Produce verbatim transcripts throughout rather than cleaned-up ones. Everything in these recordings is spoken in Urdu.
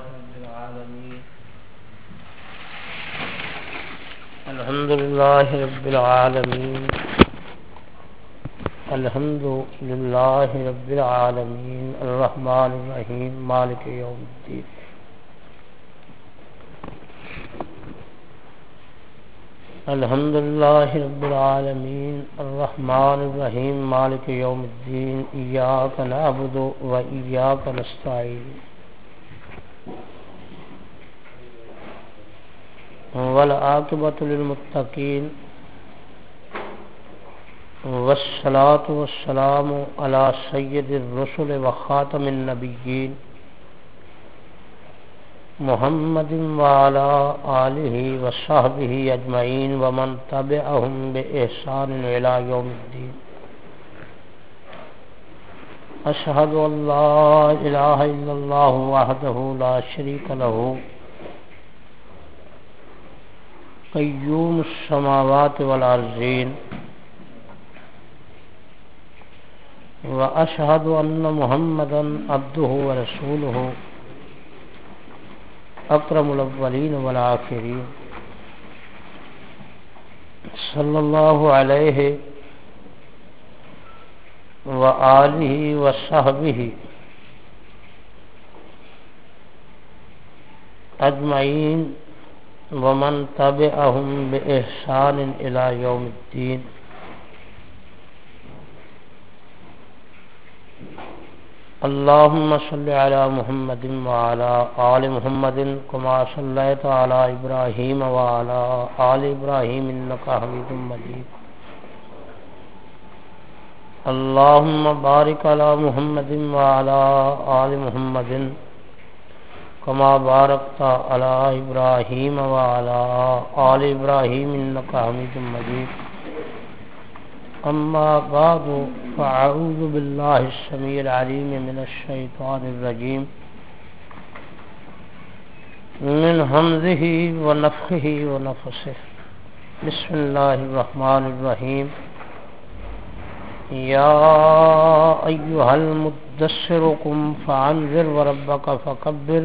رب العالمين الحمد لله رب العالمين الحمد لله رب العالمين الرحمن الرحيم مالك يوم الدين الحمد لله رب العالمين الرحمن الرحيم مالك يوم الدين إياك نعبد وإياك نستعين والعاقبة للمتقين والصلاة والسلام على سيد الرسل وخاتم النبيين محمد وعلى آله وصحبه أجمعين ومن تبعهم بإحسان إلى يوم الدين أشهد أن لا إله إلا الله وحده لا شريك له قيوم السماوات والأرضين وأشهد أن محمدا عبده ورسوله اکرم الاولین والآخرین صلی اللہ علیہ وآلہ وصحبہ اجمعین ومن تبعہم بإحسان الی یوم الدین اللهم صل على محمد وعلى آل محمد كما صليت على إبراهيم وعلى آل إبراهيم إنك حميد مجيد اللهم بارك على محمد وعلى آل محمد كما باركت على إبراهيم وعلى آل إبراهيم إنك حميد مجيد أما بعد فأعوذ بالله السميع العليم من الشيطان الرجيم من همزه ونفخه ونفسه بسم الله الرحمن الرحيم يا أيها المدثر قم فأنذر وربك فكبر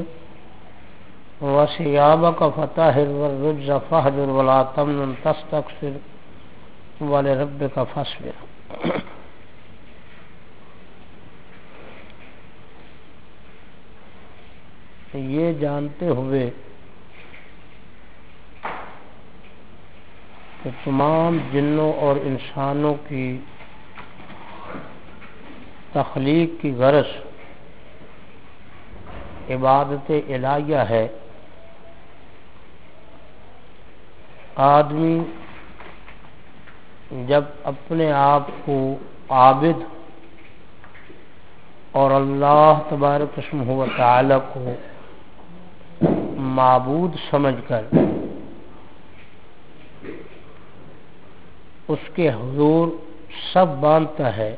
وثيابك فطهر والرجز فاهجر ولا تمنن تستكثر وَلِرَبِّكَ فَاصْبِرْ یہ جانتے ہوئے کہ تمام جنوں اور انسانوں کی تخلیق کی غرض عبادت الہیہ ہے، آدمی جب اپنے آپ کو عابد اور اللہ تبارک اسمہ و تعالی کو معبود سمجھ کر اس کے حضور سب باندھتا ہے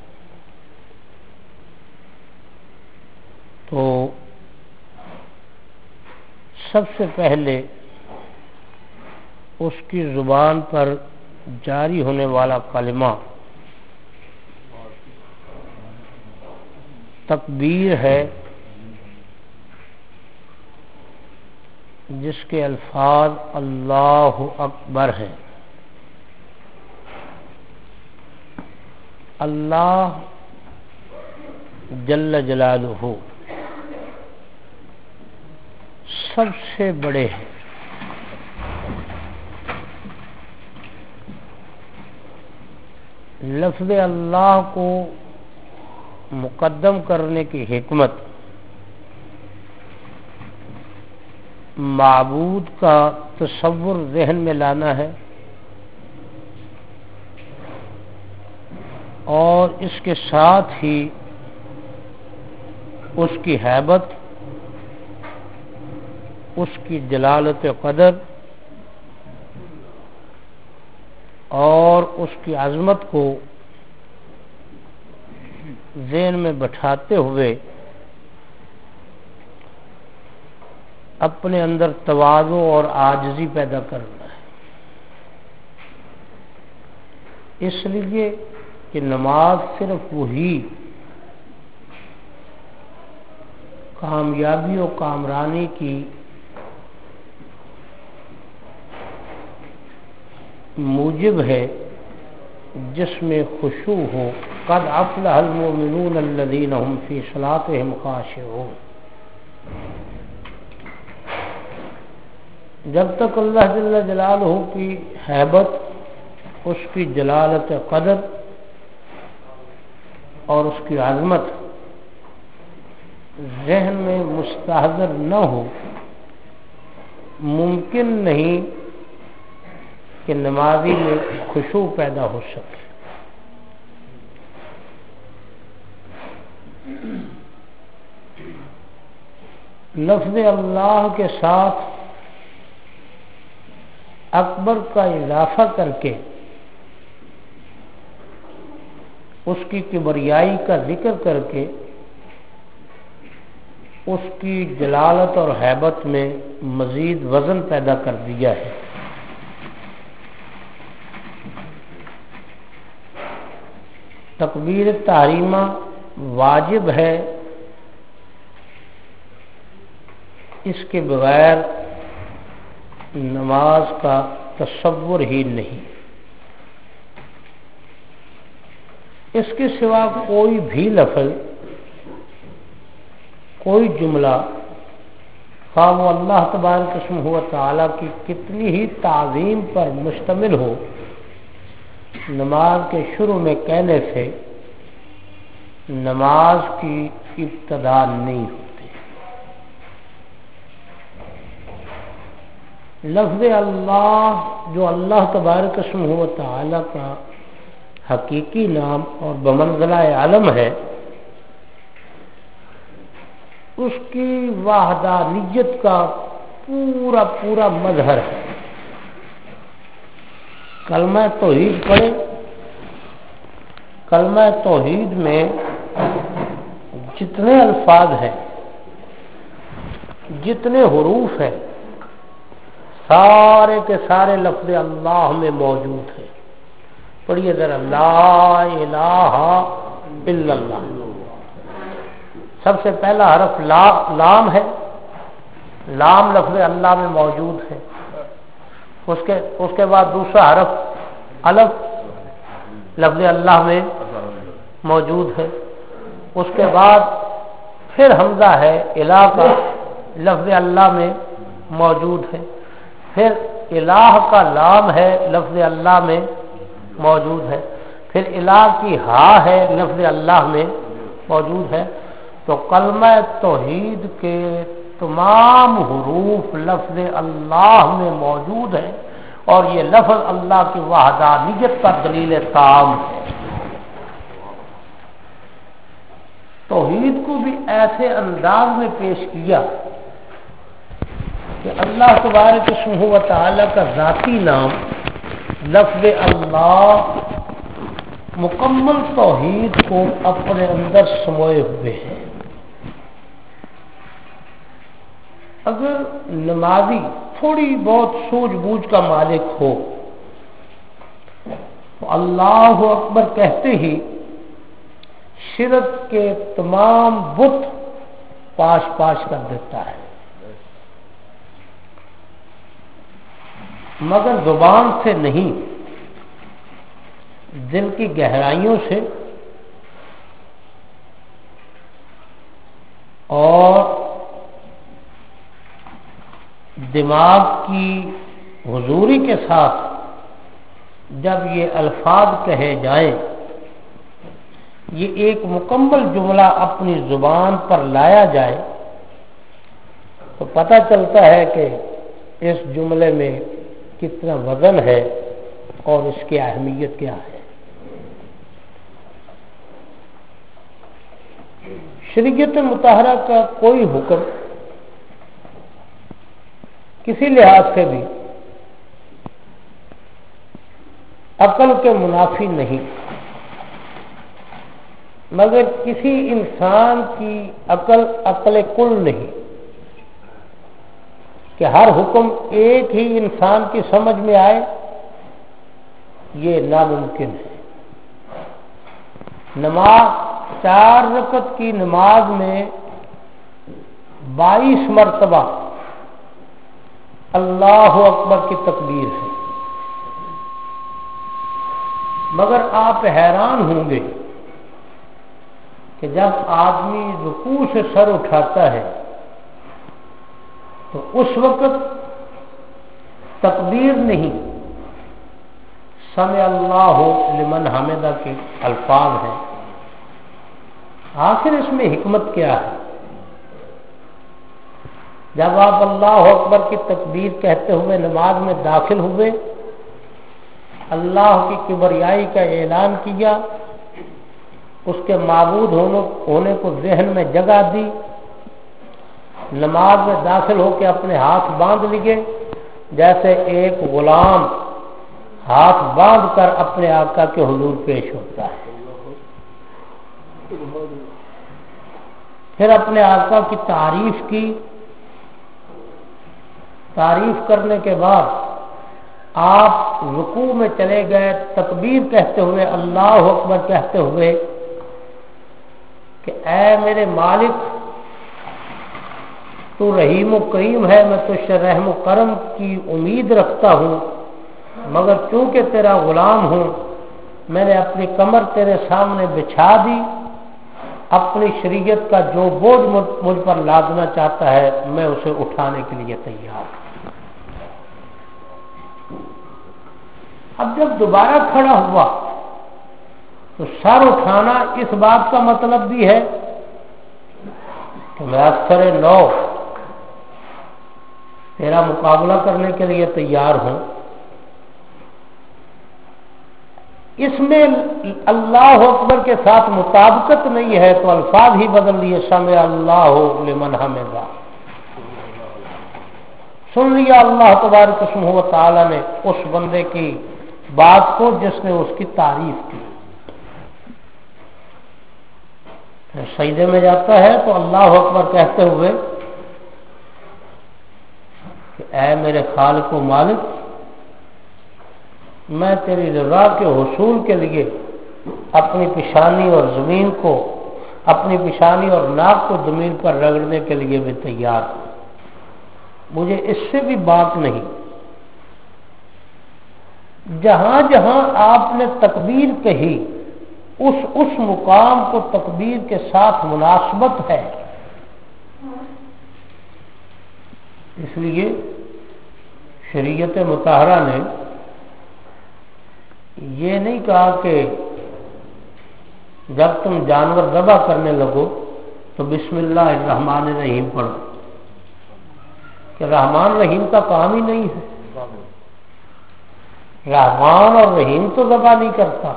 تو سب سے پہلے اس کی زبان پر جاری ہونے والا کلمہ تکبیر ہے، جس کے الفاظ اللہ اکبر ہیں۔ اللہ جل جلالہ سب سے بڑے ہیں، لفظ اللہ کو مقدم کرنے کی حکمت معبود کا تصور ذہن میں لانا ہے اور اس کے ساتھ ہی اس کی ہیبت، اس کی جلالت قدر اور اس کی عظمت کو ذہن میں بٹھاتے ہوئے اپنے اندر تواضع اور عاجزی پیدا کرنا ہے، اس لیے کہ نماز صرف وہی کامیابی و کامرانی کی موجب ہے جس میں خشوع ہو. قد افلح المؤمنون الذین هم فی صلاتهم خاشعون. جب تک اللہ جل جلالہ کی ہیبت، اس کی جلالت قدر اور اس کی عظمت ذہن میں مستحضر نہ ہو، ممکن نہیں کہ نمازی میں خشوع پیدا ہو سکے. لفظ اللہ کے ساتھ اکبر کا اضافہ کر کے اس کی کبریائی کا ذکر کر کے اس کی جلالت اور ہیبت میں مزید وزن پیدا کر دیا ہے. تکبیر تحریمہ واجب ہے، اس کے بغیر نماز کا تصور ہی نہیں. اس کے سوا کوئی بھی لفظ، کوئی جملہ، خواہ وہ اللہ تبارک اسمہ و تعالی کی کتنی ہی تعظیم پر مشتمل ہو، نماز کے شروع میں کہنے سے نماز کی ابتدا نہیں ہوتی. لفظ اللہ جو اللہ تبارک اسمہ و تعالی کا حقیقی نام اور بمنزلہ علم ہے، اس کی وحدانیت کا پورا پورا مظہر ہے. کلمہ توحید پڑھے، کلمہ توحید میں جتنے الفاظ ہیں، جتنے حروف ہیں، سارے کے سارے لفظ اللہ میں موجود ہیں. پڑھیے ذرا، لا الہ الا اللہ. سب سے پہلا حرف لا لام ہے. لام لفظ اللہ میں موجود ہے. اس کے اس کے بعد دوسرا حرف الف لفظ اللہ میں موجود ہے. اس کے بعد پھر حمزہ ہے الہ کا، لفظ اللہ میں موجود ہے. پھر الہ کا لام ہے، لفظ اللہ میں موجود ہے. پھر الہ کی ہا ہے، لفظ اللہ میں موجود ہے. تو کلمہ توحید کے تمام حروف لفظ اللہ میں موجود ہیں، اور یہ لفظ اللہ کی وحدانیت کا دلیل تام ہے. توحید کو بھی ایسے انداز میں پیش کیا کہ اللہ تبارک اسمہ و تعالی کا ذاتی نام لفظ اللہ مکمل توحید کو اپنے اندر سموئے ہوئے ہیں. اگر نمازی تھوڑی بہت سوجھ بوجھ کا مالک ہو تو اللہ اکبر کہتے ہی شرک کے تمام بت پاش پاش کر دیتا ہے، مگر زبان سے نہیں، دل کی گہرائیوں سے اور دماغ کی حضوری کے ساتھ جب یہ الفاظ کہے جائیں، یہ ایک مکمل جملہ اپنی زبان پر لایا جائے، تو پتہ چلتا ہے کہ اس جملے میں کتنا وزن ہے اور اس کی اہمیت کیا ہے. شریعت مطہرہ کا کوئی حکم کسی لحاظ سے بھی عقل کے منافی نہیں، مگر کسی انسان کی عقل عقل کل نہیں کہ ہر حکم ایک ہی انسان کی سمجھ میں آئے، یہ ناممکن ہے. نماز چار رکعت کی نماز میں بائیس مرتبہ اللہ اکبر کی تکبیر ہے، مگر آپ حیران ہوں گے کہ جب آدمی رکوع سے سر اٹھاتا ہے تو اس وقت تکبیر نہیں، سمع اللہ لمن حمدہ کے الفاظ ہیں۔ آخر اس میں حکمت کیا ہے؟ جب آپ اللہ اکبر کی تکبیر کہتے ہوئے نماز میں داخل ہوئے، اللہ کی کبریائی کا اعلان کیا، اس کے معبود ہونے کو ذہن میں جگہ دی، نماز میں داخل ہو کے اپنے ہاتھ باندھ لیے جیسے ایک غلام ہاتھ باندھ کر اپنے آقا کے حضور پیش ہوتا ہے، پھر اپنے آقا کی تعریف کی، تعریف کرنے کے بعد آپ رکوع میں چلے گئے تکبیر کہتے ہوئے، اللہ اکبر کہتے ہوئے کہ اے میرے مالک تو رحیم و کریم ہے، میں تجھ سے رحم و کرم کی امید رکھتا ہوں، مگر چونکہ تیرا غلام ہوں میں نے اپنی کمر تیرے سامنے بچھا دی، اپنی شریعت کا جو بوجھ مجھ پر لادنا چاہتا ہے میں اسے اٹھانے کے لیے تیار ہوں۔ اب جب دوبارہ کھڑا ہوا تو سر اٹھانا اس بات کا مطلب بھی ہے کہ میں اکثر نو تیرا مقابلہ کرنے کے لیے تیار ہوں۔ اس میں اللہ اکبر کے ساتھ مطابقت نہیں ہے تو الفاظ ہی بدل لیے، سمع اللہ لمن حمدہ، سن لیا اللہ تبارک و تعالی نے اس بندے کی بات کو جس نے اس کی تعریف کی۔ سجدے میں جاتا ہے تو اللہ اکبر کہتے ہوئے کہ اے میرے خالق و مالک، میں تیری رضا کے حصول کے لیے اپنی پیشانی اور زمین کو، اپنی پیشانی اور ناک کو زمین پر رگڑنے کے لیے بھی تیار ہوں، مجھے اس سے بھی بات نہیں۔ جہاں جہاں آپ نے تکبیر کہی اس اس مقام کو تکبیر کے ساتھ مناسبت ہے، اس لیے شریعت مطہرہ نے یہ نہیں کہا کہ جب تم جانور ذبح کرنے لگو تو بسم اللہ الرحمن الرحیم پڑھو، کہ رحمان رحیم کا کام ہی نہیں ہے، رحمان اور رحیم تو ذبح نہیں کرتا،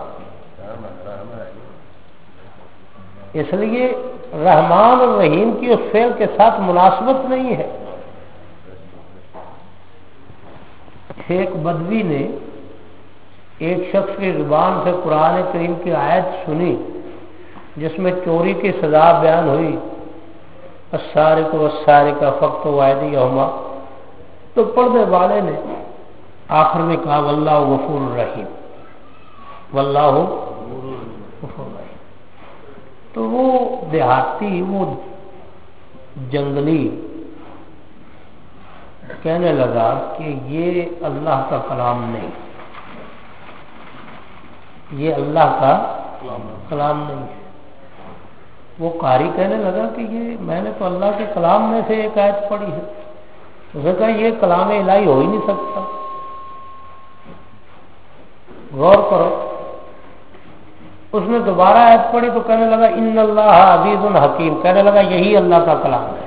اس لیے رحمان اور رحیم کی اس فعل کے ساتھ مناسبت نہیں ہے۔ ایک بدوی نے ایک شخص کی زبان سے قرآن کریم کی آیت سنی جس میں چوری کی سزا بیان ہوئی، السارق والسارقہ فاقطعوا ایدیہما، تو پڑھنے والے نے آخر میں کہا واللہ غفور الرحیم، واللہ غفور الرحیم۔ تو وہ دیہاتی، وہ جنگلی کہنے لگا کہ یہ اللہ کا کلام نہیں، یہ اللہ کا کلام نہیں ہے۔ وہ قاری کہنے لگا کہ یہ میں نے تو اللہ کے کلام میں سے ایک آیت پڑھی ہے۔ اس نے کہا یہ کلام الہی ہو ہی نہیں سکتا، غور کرو۔ اس نے دوبارہ آیت پڑھی تو کہنے لگا ان اللہ عزیز حکیم، کہنے لگا یہی اللہ کا کلام ہے۔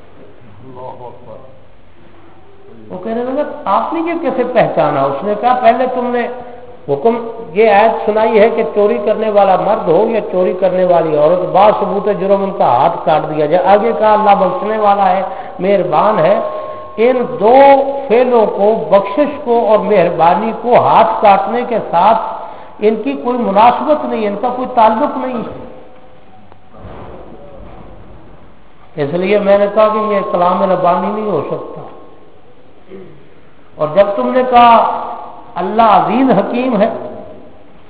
وہ کہنے لگا آپ نے یہ کیسے پہچانا؟ اس نے کہا پہلے تم نے حکم یہ آیت سنائی ہے کہ چوری کرنے والا مرد ہو یا چوری کرنے والی عورت، بعض ثبوت جرم ان کا ہاتھ کاٹ دیا جائے، آگے کہا اللہ بخشنے والا ہے، مہربان ہے۔ ان دو فعلوں کو، بخشش کو اور مہربانی کو، ہاتھ کاٹنے کے ساتھ ان کی کوئی مناسبت نہیں، ان کا کوئی تعلق نہیں ہے۔ اس لیے میں نے کہا کہ یہ کلام ربانی نہیں ہو سکتا۔ اور جب تم نے کہا اللہ عزیز حکیم ہے،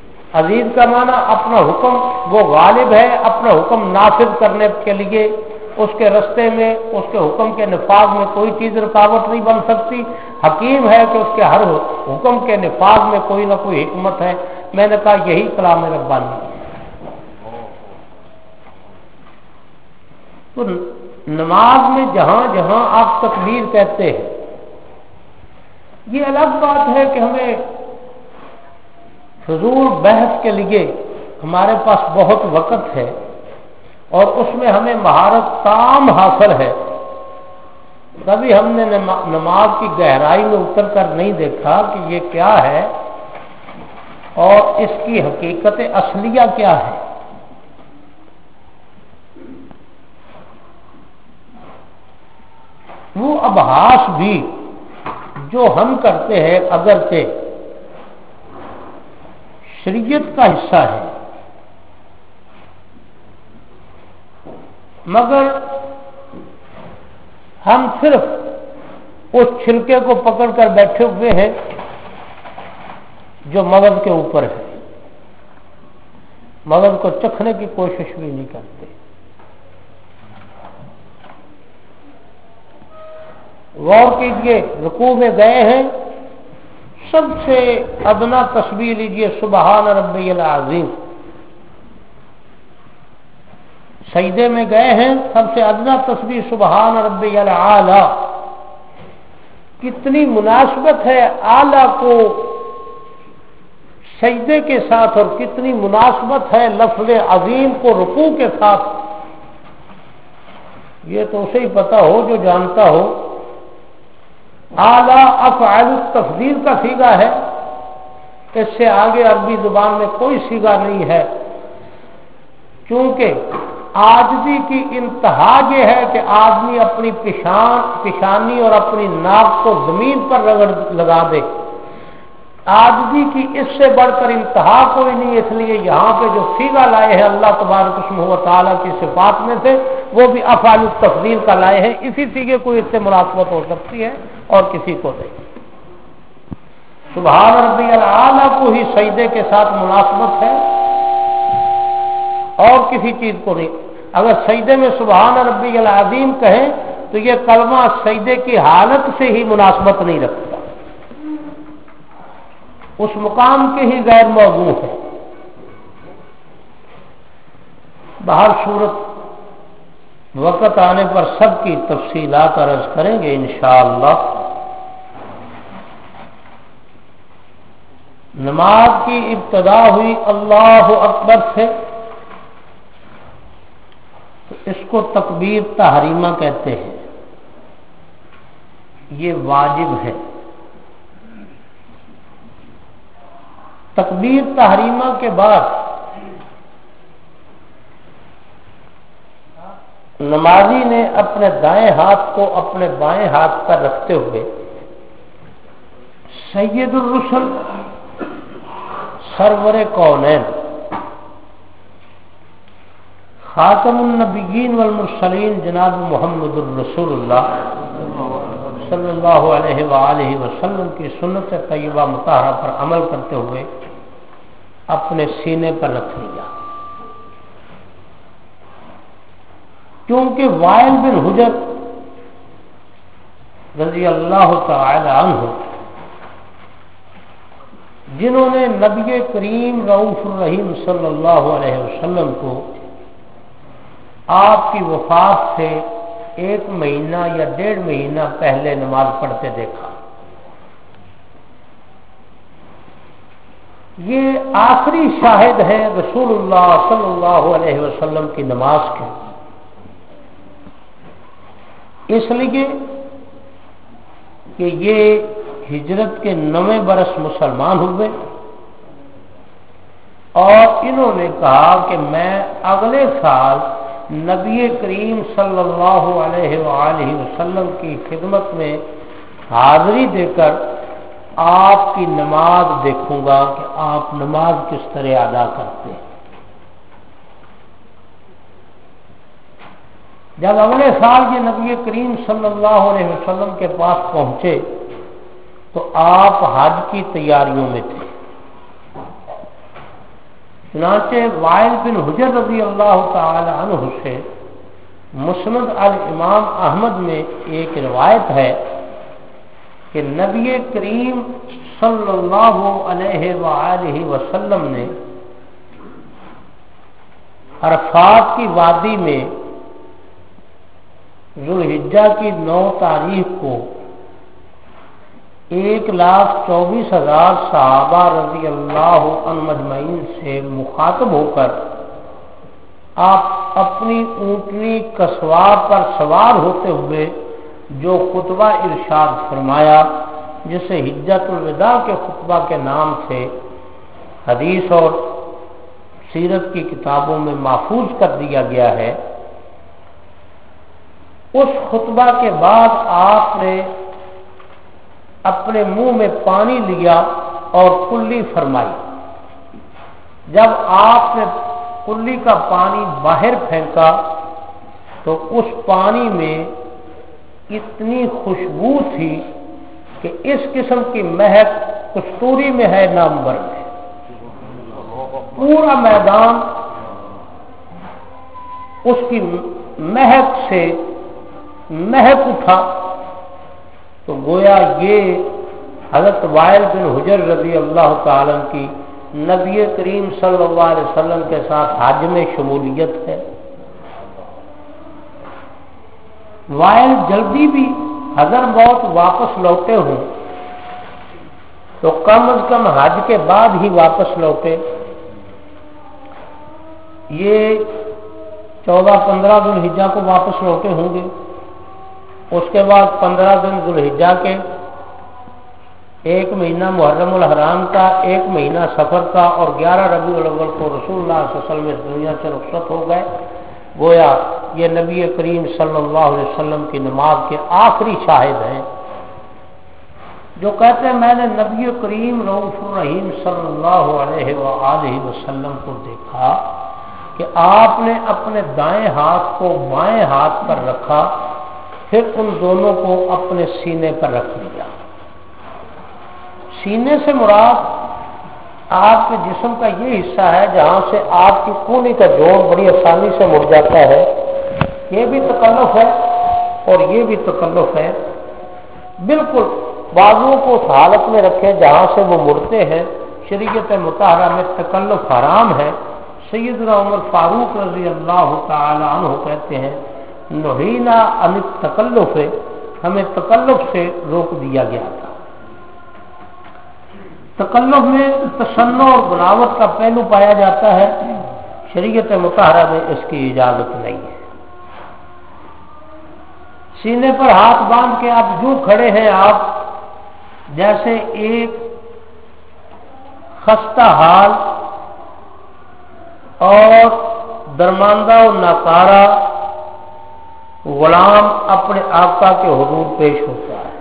عزیز کا معنی اپنا حکم وہ غالب ہے، اپنا حکم نافذ کرنے کے لیے اس کے رستے میں اس کے حکم کے نفاذ میں کوئی چیز رکاوٹ نہیں بن سکتی. حکیم ہے کہ اس کے ہر حکم کے نفاذ میں کوئی نہ کوئی حکمت ہے. میں نے کہا یہی کلام ربانی ہے. تو نماز میں جہاں جہاں آپ تکبیر کہتے ہیں، یہ الگ بات ہے کہ ہمیں فضول بحث کے لیے ہمارے پاس بہت وقت ہے اور اس میں ہمیں مہارت تام حاصل ہے. کبھی ہم نے نماز کی گہرائی میں اتر کر نہیں دیکھا کہ یہ کیا ہے اور اس کی حقیقت اصلیہ کیا ہے. وہ ابحاث بھی جو ہم کرتے ہیں اگرچہ شریعت کا حصہ ہے، مگر ہم صرف اس چھلکے کو پکڑ کر بیٹھے ہوئے ہیں جو مغز کے اوپر ہے. مغز کو چکھنے کی کوشش بھی نہیں کرتے. غور کیجئے، رکوع میں گئے ہیں، سب سے ادنا تسبیح لیجئے سبحان ربی العظیم. سجدے میں گئے ہیں، سب سے ادنا تسبیح سبحان ربی العالی. کتنی مناسبت ہے اعلی کو سجدے کے ساتھ اور کتنی مناسبت ہے لفظ عظیم کو رکوع کے ساتھ. یہ تو اسے ہی پتا ہو جو جانتا ہو. اعلی افعال التفضیل کا صیغہ ہے، اس سے آگے عربی زبان میں کوئی صیغہ نہیں ہے. کیونکہ عاجزی کی انتہا یہ ہے کہ آدمی اپنی پیشان پیشانی اور اپنی ناک کو زمین پر رگڑ لگا دے. عاجزی کی اس سے بڑھ کر انتہا کوئی نہیں. اس لیے یہاں پہ جو صیغہ لائے ہیں اللہ تبارک و تعالیٰ کی صفات میں سے، وہ بھی افعال التفضیل کا لائے ہیں. اسی صیغے کو اس سے مناسبت ہو سکتی ہے اور کسی کو نہیں. سبحان ربی العالی کو ہی سجدے کے ساتھ مناسبت ہے اور کسی چیز کو نہیں. اگر سجدے میں سبحان ربی العظیم کہیں تو یہ کلمہ سجدے کی حالت سے ہی مناسبت نہیں رکھتا، اس مقام کے ہی غیر موضوع ہے. بہر صورت وقت آنے پر سب کی تفصیلات عرض کریں گے انشاءاللہ. نماز کی ابتدا ہوئی اللہ اکبر سے، تو اس کو تکبیر تحریمہ کہتے ہیں. یہ واجب ہے. تکبیر تحریمہ کے بعد نمازی نے اپنے دائیں ہاتھ کو اپنے بائیں ہاتھ پر رکھتے ہوئے سید الرسل سرور کونین خاتم النبیین والمرسلین جناب محمد الرسول اللہ صلی اللہ علیہ وآلہ وسلم کی سنت طیبہ مطہرہ پر عمل کرتے ہوئے اپنے سینے پر رکھ لیا. کیونکہ وائل بن حجر رضی اللہ تعالی عنہ، جنہوں نے نبی کریم رؤوف الرحیم صلی اللہ علیہ وسلم کو آپ کی وفات سے ایک مہینہ یا ڈیڑھ مہینہ پہلے نماز پڑھتے دیکھا، یہ آخری شاہد ہیں رسول اللہ صلی اللہ علیہ وسلم کی نماز کے. اس لیے کہ یہ ہجرت کے نویں برس مسلمان ہوئے اور انہوں نے کہا کہ میں اگلے سال نبی کریم صلی اللہ علیہ وآلہ وسلم کی خدمت میں حاضری دے کر آپ کی نماز دیکھوں گا کہ آپ نماز کس طرح ادا کرتے ہیں. جب اگلے سال یہ نبی کریم صلی اللہ علیہ وسلم کے پاس پہنچے تو آپ حج کی تیاریوں میں تھے. چنانچہ وائل بن حجر رضی اللہ تعالی عنہ سے مسند الامام احمد میں ایک روایت ہے کہ نبی کریم صلی اللہ علیہ وآلہ وسلم نے عرفات کی وادی میں ذوالحجہ کی نو تاریخ کو ایک لاکھ چوبیس ہزار صحابہ رضی اللہ عنہم اجمعین سے مخاطب ہو کر آپ اپنی اونٹنی کسوا پر سوار ہوتے ہوئے جو خطبہ ارشاد فرمایا، جسے حجۃ الوداع کے خطبہ کے نام سے حدیث اور سیرت کی کتابوں میں محفوظ کر دیا گیا ہے، اس خطبہ کے بعد آپ نے اپنے منہ میں پانی لیا اور کلی فرمائی۔ جب آپ نے کلی کا پانی باہر پھینکا تو اس پانی میں اتنی خوشبو تھی کہ اس قسم کی مہک کستوری میں ہے نہ عنبر میں۔ پورا میدان اس کی مہک سے مہک اٹھا، تو گویا یہ حضرت وائل بن حجر رضی اللہ تعالی عنہ کی نبی کریم صلی اللہ علیہ وسلم کے ساتھ حج میں شمولیت ہے۔ وائل جلدی بھی اگر موت واپس لوٹے ہوں تو کم از کم حج کے بعد ہی واپس لوٹے۔ یہ چودہ پندرہ ذوالحجہ کو واپس لوٹے ہوں گے، اس کے بعد پندرہ دن ذوالحجہ کے، ایک مہینہ محرم الحرام کا، ایک مہینہ سفر کا، اور گیارہ ربیع الاول کو رسول اللہ صلی اللہ علیہ وسلم اس دنیا سے رخصت ہو گئے۔ گویا یہ نبی کریم صلی اللہ علیہ وسلم کی نماز کے آخری شاہد ہیں، جو کہتے ہیں میں نے نبی کریم رؤوف الرحیم صلی اللہ علیہ وآلہ وسلم کو دیکھا کہ آپ نے اپنے دائیں ہاتھ کو بائیں ہاتھ پر رکھا، پھر ان دونوں کو اپنے سینے پر رکھ لیا۔ سینے سے مراد آپ کے جسم کا یہ حصہ ہے جہاں سے آپ کی کونی کا جوڑ بڑی آسانی سے مڑ جاتا ہے، یہ بھی تکلف ہے اور یہ بھی تکلف ہے۔ بالکل بازوؤں کو اس حالت میں رکھیں جہاں سے وہ مڑتے ہیں، شریعت مطہرہ میں تکلف حرام ہے۔ سیدنا عمر فاروق رضی اللہ تعالی عنہ کہتے ہیں نہینا عن التکلف، ہمیں تکلف سے روک دیا گیا تھا۔ تکلف میں تصنع اور بناوٹ کا پہلو پایا جاتا ہے، شریعت مطہرہ میں اس کی اجازت نہیں ہے۔ سینے پر ہاتھ باندھ کے آپ یوں کھڑے ہیں، آپ جیسے ایک خستہ حال اور درماندہ و ناکارہ غلام اپنے آقا کے حضور پیش ہوتا ہے۔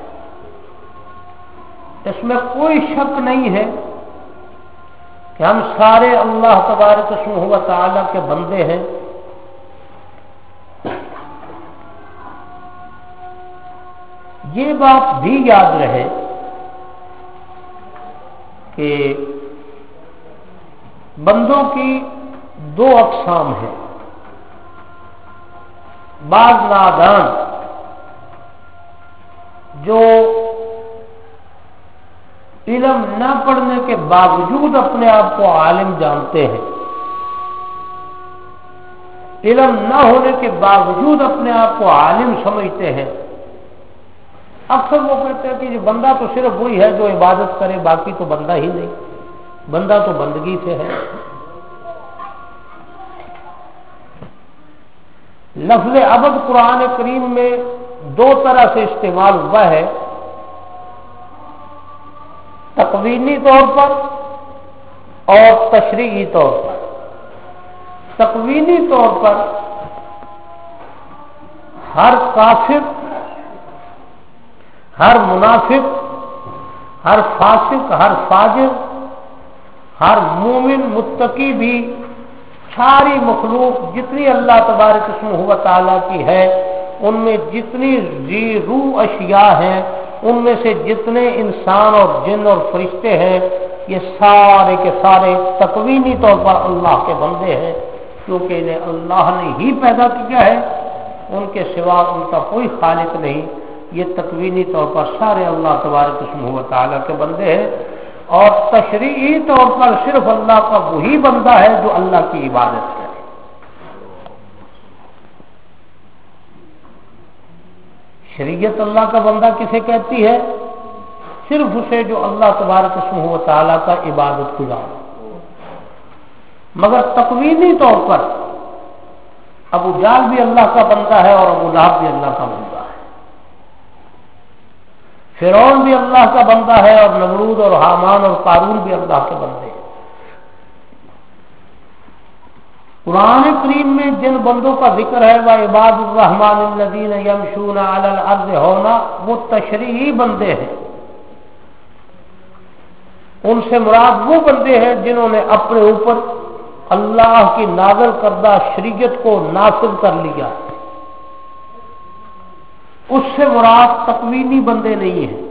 اس میں کوئی شک نہیں ہے کہ ہم سارے اللہ تبارک و تعالی کے بندے ہیں۔ یہ بات بھی یاد رہے کہ بندوں کی دو اقسام ہیں، بعض نادان جو علم نہ پڑھنے کے باوجود اپنے آپ کو عالم جانتے ہیں، علم نہ ہونے کے باوجود اپنے آپ کو عالم سمجھتے ہیں۔ اکثر وہ کہتے ہیں کہ یہ بندہ تو صرف وہی ہے جو عبادت کرے، باقی تو بندہ ہی نہیں، بندہ تو بندگی سے ہے۔ لفظ عبد قرآن کریم میں دو طرح سے استعمال ہوا ہے، تقوینی طور پر اور تشریعی طور پر۔ تقوینی طور پر ہر کافر، ہر منافق، ہر فاسق، ہر فاجر، ہر مومن متقی بھی، ساری مخلوق جتنی اللہ تبارک اسمہ و تعالیٰ کی ہے، ان میں جتنی ذی روح اشیاء ہیں، ان میں سے جتنے انسان اور جن اور فرشتے ہیں، یہ سارے کے سارے تکوینی طور پر اللہ کے بندے ہیں، کیونکہ انہیں اللہ نے ہی پیدا کیا ہے ان کے سوا ان کا کوئی خالق نہیں. یہ تکوینی طور پر سارے اللہ تبارک و تعالیٰ کے بندے ہیں، اور تشریعی طور پر صرف اللہ کا وہی بندہ ہے جو اللہ کی عبادت کرے. شریعت اللہ کا بندہ کسے کہتی ہے؟ صرف اسے جو اللہ تبارک و تعالیٰ کا عبادت گزار. مگر تکوینی طور پر ابو جہل بھی اللہ کا بندہ ہے اور ابو لہب بھی اللہ کا بندہ ہے. فرعون بھی اللہ کا بندہ ہے اور نمرود اور حامان اور قارون بھی اللہ کے بندے ہیں. قرآن کریم میں جن بندوں کا ذکر ہے وہ عباد الرحمن الذین یمشون علی الارض ہونا، وہ تشریعی بندے ہیں. ان سے مراد وہ بندے ہیں جنہوں نے اپنے اوپر اللہ کی نازل کردہ شریعت کو نافذ کر لیا. اس سے مراد تکوینی بندے نہیں ہیں.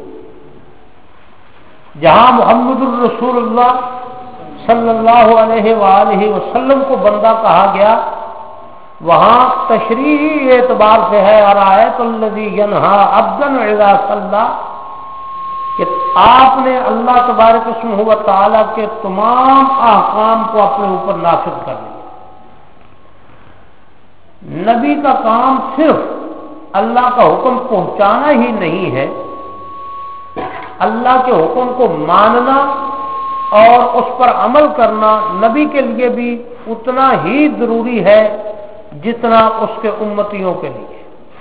جہاں محمد الرسول اللہ صلی اللہ علیہ وآلہ وسلم کو بندہ کہا گیا، وہاں تشریعی اعتبار سے ہے آیت الذی ینہا عبدا اذا صلی، کہ آپ نے اللہ تبارک و تعالیٰ کے تمام احکام کو اپنے اوپر نافذ کر لیا. نبی کا کام صرف اللہ کا حکم پہنچانا ہی نہیں ہے، اللہ کے حکم کو ماننا اور اس پر عمل کرنا نبی کے لیے بھی اتنا ہی ضروری ہے جتنا اس کے امتیوں کے لیے.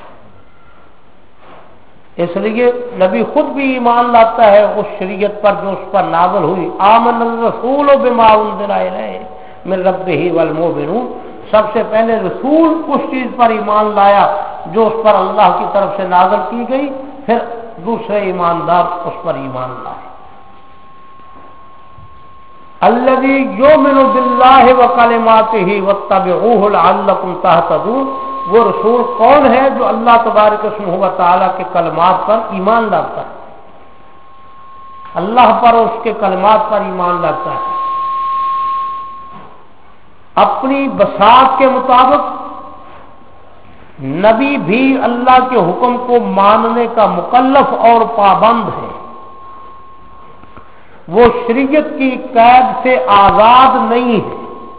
اس لیے نبی خود بھی ایمان لاتا ہے اس شریعت پر جو اس پر نازل ہوئی. آمن الرسول بما انزل الیہ من ربہ والمؤمنون، سب سے پہلے رسول اس چیز پر ایمان لایا جو اس پر اللہ کی طرف سے نازل کی گئی، پھر دوسرے ایماندار اس پر ایمان لائے. الذی یؤمن باللہ وکلماتہ واتبعوہ لعلکم تہتدون، وہ رسول کون ہے جو اللہ تبارک و تعالیٰ کے کلمات پر ایمان لاتا ہے، اللہ پر اس کے کلمات پر ایمان لاتا ہے، اپنی بساط کے مطابق. نبی بھی اللہ کے حکم کو ماننے کا مکلف اور پابند ہے. وہ شریعت کی قید سے آزاد نہیں ہے.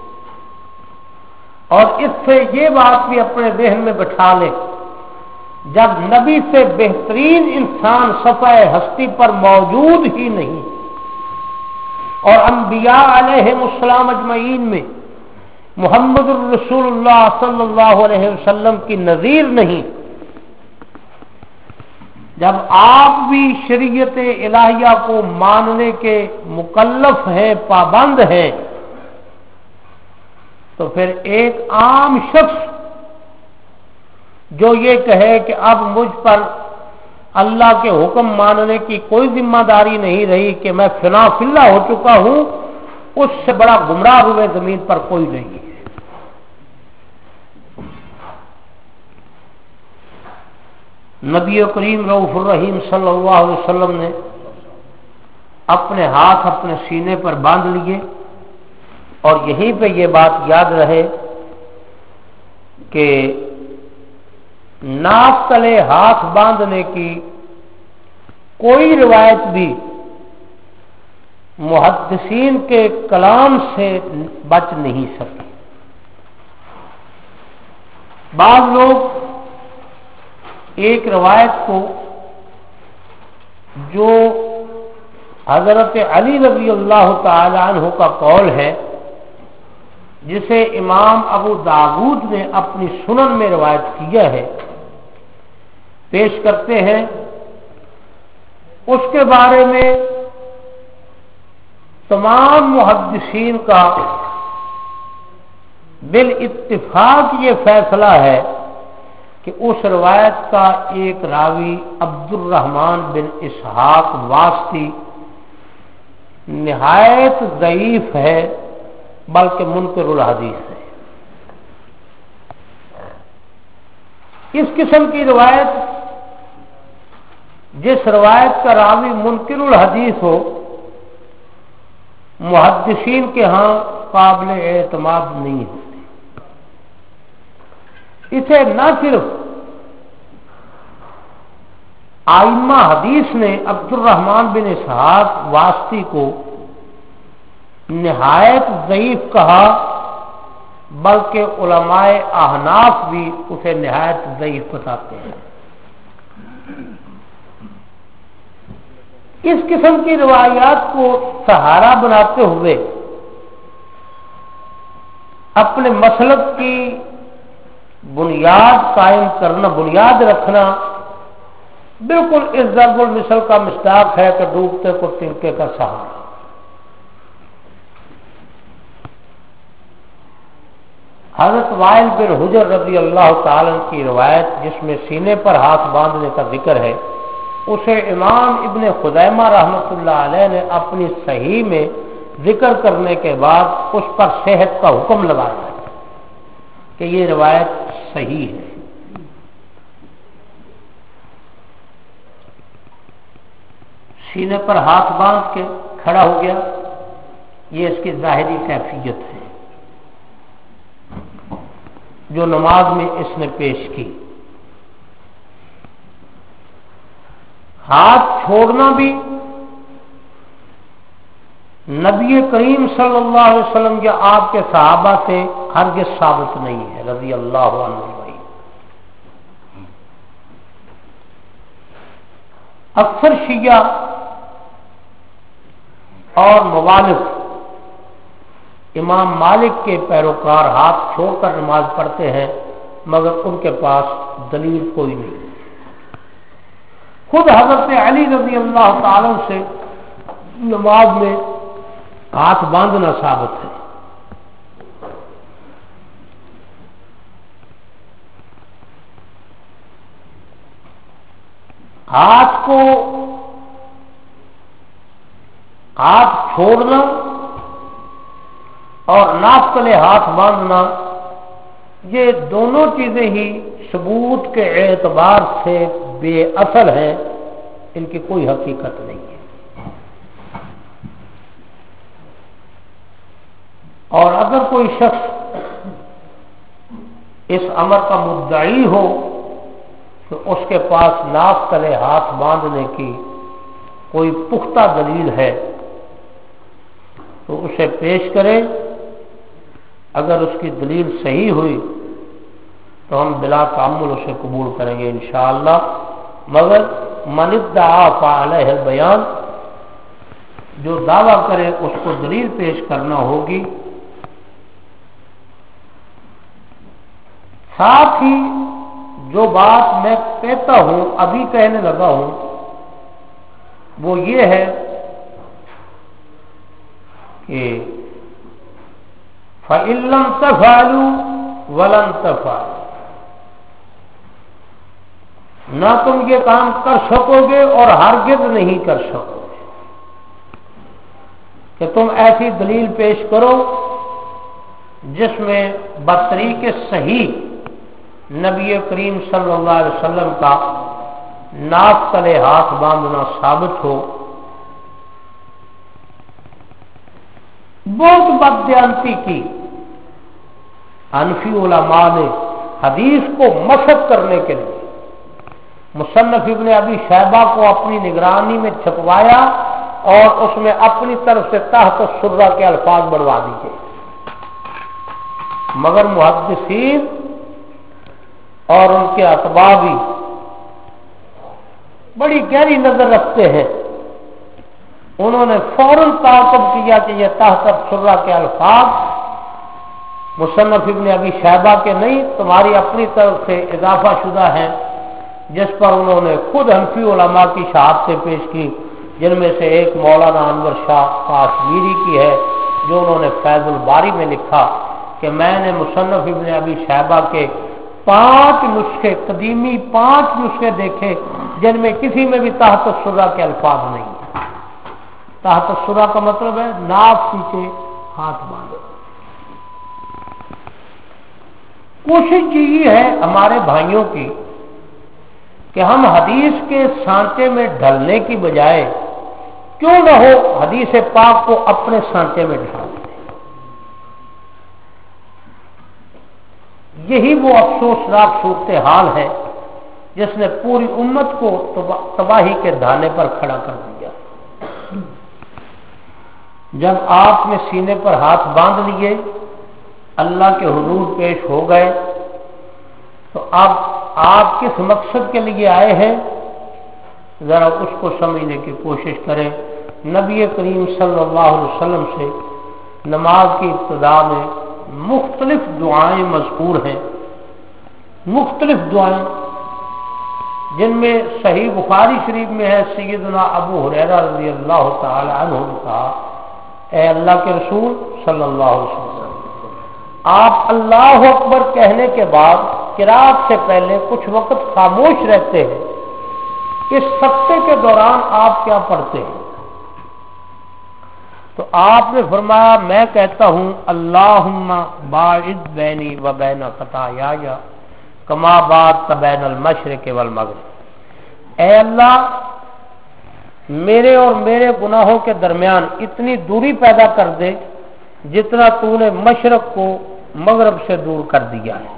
اور اس سے یہ بات بھی اپنے ذہن میں بٹھا لے، جب نبی سے بہترین انسان صفحہ ہستی پر موجود ہی نہیں اور انبیاء علیہم السلام اجمعین میں محمد الرسول اللہ صلی اللہ علیہ وسلم کی نظیر نہیں، جب آپ بھی شریعت الہیہ کو ماننے کے مکلف ہیں، پابند ہیں، تو پھر ایک عام شخص جو یہ کہے کہ اب مجھ پر اللہ کے حکم ماننے کی کوئی ذمہ داری نہیں رہی کہ میں فنا فلا ہو چکا ہوں، اس سے بڑا گمراہ ہوئے زمین پر کوئی نہیں ہے. نبی کریم رؤوف الرحیم صلی اللہ علیہ وسلم نے اپنے ہاتھ اپنے سینے پر باندھ لیے، اور یہیں پہ یہ بات یاد رہے کہ ناک تلے ہاتھ باندھنے کی کوئی روایت بھی محدثین کے کلام سے بچ نہیں سکی. بعض لوگ ایک روایت کو جو حضرت علی رضی اللہ تعالی عنہ کا قول ہے، جسے امام ابو داود نے اپنی سنن میں روایت کیا ہے، پیش کرتے ہیں. اس کے بارے میں تمام محدثین کا بالاتفاق یہ فیصلہ ہے کہ اس روایت کا ایک راوی عبد الرحمن بن اسحاق واسطی نہایت ضعیف ہے، بلکہ منکر الحدیث ہے. اس قسم کی روایت، جس روایت کا راوی منکر الحدیث ہو، محدثین کے ہاں قابل اعتماد نہیں ہوتی. اسے نہ صرف آئمہ حدیث نے عبد الرحمن بن اسحاق واسطی کو نہایت ضعیف کہا، بلکہ علماء احناف بھی اسے نہایت ضعیف بتاتے ہیں۔ اس قسم کی روایات کو سہارا بناتے ہوئے اپنے مسلک کی بنیاد قائم کرنا، بنیاد رکھنا بالکل اس ضرب المثل کا مصداق ہے کہ ڈوبتے کو تنکے کا سہارا۔ حضرت وائل بن حجر رضی اللہ تعالی عنہ کی روایت جس میں سینے پر ہاتھ باندھنے کا ذکر ہے، اسے امام ابن خزیمہ رحمۃ اللہ علیہ نے اپنی صحیح میں ذکر کرنے کے بعد اس پر صحت کا حکم لگایا کہ یہ روایت صحیح ہے۔ سینے پر ہاتھ باندھ کے کھڑا ہو گیا، یہ اس کی ظاہری کیفیت ہے جو نماز میں اس نے پیش کی۔ ہاتھ چھوڑنا بھی نبی کریم صلی اللہ علیہ وسلم یا آپ کے صحابہ سے ہرگز ثابت نہیں ہے رضی اللہ عنہ۔ اکثر شیعہ اور موالف امام مالک کے پیروکار ہاتھ چھوڑ کر نماز پڑھتے ہیں، مگر ان کے پاس دلیل کوئی نہیں۔ خود حضرت علی رضی اللہ تعالی سے نماز میں ہاتھ باندھنا ثابت ہے۔ ہاتھ کو ہاتھ چھوڑنا اور ناف تلے ہاتھ باندھنا، یہ دونوں چیزیں ہی ثبوت کے اعتبار سے بے اصل ہیں، ان کی کوئی حقیقت نہیں ہے۔ اور اگر کوئی شخص اس امر کا مدعی ہو کہ اس کے پاس ناف تلے ہاتھ باندھنے کی کوئی پختہ دلیل ہے تو اسے پیش کرے۔ اگر اس کی دلیل صحیح ہوئی تو ہم بلا تعمل اسے قبول کریں گے انشاءاللہ، مگر من ادعا فعلیہ البیان، جو دعویٰ کرے اس کو دلیل پیش کرنا ہوگی۔ ساتھ ہی جو بات میں کہتا ہوں، ابھی کہنے لگا ہوں، وہ یہ ہے کہ فَإِن لَّمْ تَفْعَلُوا وَلَن تَفْعَلُوا، نہ تم یہ کام کر سکو گے اور ہرگز نہیں کر سکو گے کہ تم ایسی دلیل پیش کرو جس میں بطریق صحیح نبی کریم صلی اللہ علیہ وسلم کا ناف تلے ہاتھ باندھنا ثابت ہو۔ بہت بددیانتی کی حنفی علماء نے حدیث کو مسخ کرنے کے لیے مصنف ابن ابی شیبہ کو اپنی نگرانی میں چھپوایا اور اس میں اپنی طرف سے تحت السرہ کے الفاظ بڑھوا دیے، مگر محدثین اور ان کے اتباع بھی بڑی گہری نظر رکھتے ہیں، انہوں نے فوراً تعاقب کیا کہ یہ تحت السرہ کے الفاظ مصنف ابن ابی شیبہ کے نہیں، تمہاری اپنی طرف سے اضافہ شدہ ہیں، جس پر انہوں نے خود حنفی علماء کی شہادتیں پیش کی، جن میں سے ایک مولانا انور شاہ کاشمیری کی ہے، جو انہوں نے فیض الباری میں لکھا کہ میں نے مصنف ابن ابی شیبہ کے پانچ نسخے، قدیمی پانچ نسخے دیکھے جن میں کسی میں بھی تحت السرہ کے الفاظ نہیں۔ تحت السرہ کا مطلب ہے ناف پیچھے ہاتھ باندھو۔ کوشش یہ ہے ہمارے بھائیوں کی کہ ہم حدیث کے سانچے میں ڈھلنے کی بجائے کیوں نہ ہو حدیث پاک کو اپنے سانچے میں ڈھال دیں۔ یہی وہ افسوسناک صورتحال ہے جس نے پوری امت کو تباہی کے دھانے پر کھڑا کر دیا۔ جب آپ نے سینے پر ہاتھ باندھ لیے، اللہ کے حضور پیش ہو گئے، تو اب آپ کس مقصد کے لیے آئے ہیں ذرا اس کو سمجھنے کی کوشش کریں۔ نبی کریم صلی اللہ علیہ وسلم سے نماز کی ابتدا میں مختلف دعائیں مذکور ہیں، مختلف دعائیں، جن میں صحیح بخاری شریف میں ہے، سیدنا ابو ہریرہ رضی اللہ تعالی عنہ نے کہا، اے اللہ کے رسول صلی اللہ علیہ وسلم، آپ اللہ اکبر کہنے کے بعد قرات سے پہلے کچھ وقت خاموش رہتے ہیں، اس سکتے کے دوران آپ کیا پڑھتے ہیں؟ تو آپ نے فرمایا، میں کہتا ہوں اللہم باعد بینی و بین خطایایا کما باعدت بین المشرق والمغرب، اے اللہ میرے اور میرے گناہوں کے درمیان اتنی دوری پیدا کر دے جتنا تو نے مشرق کو مغرب سے دور کر دیا ہے۔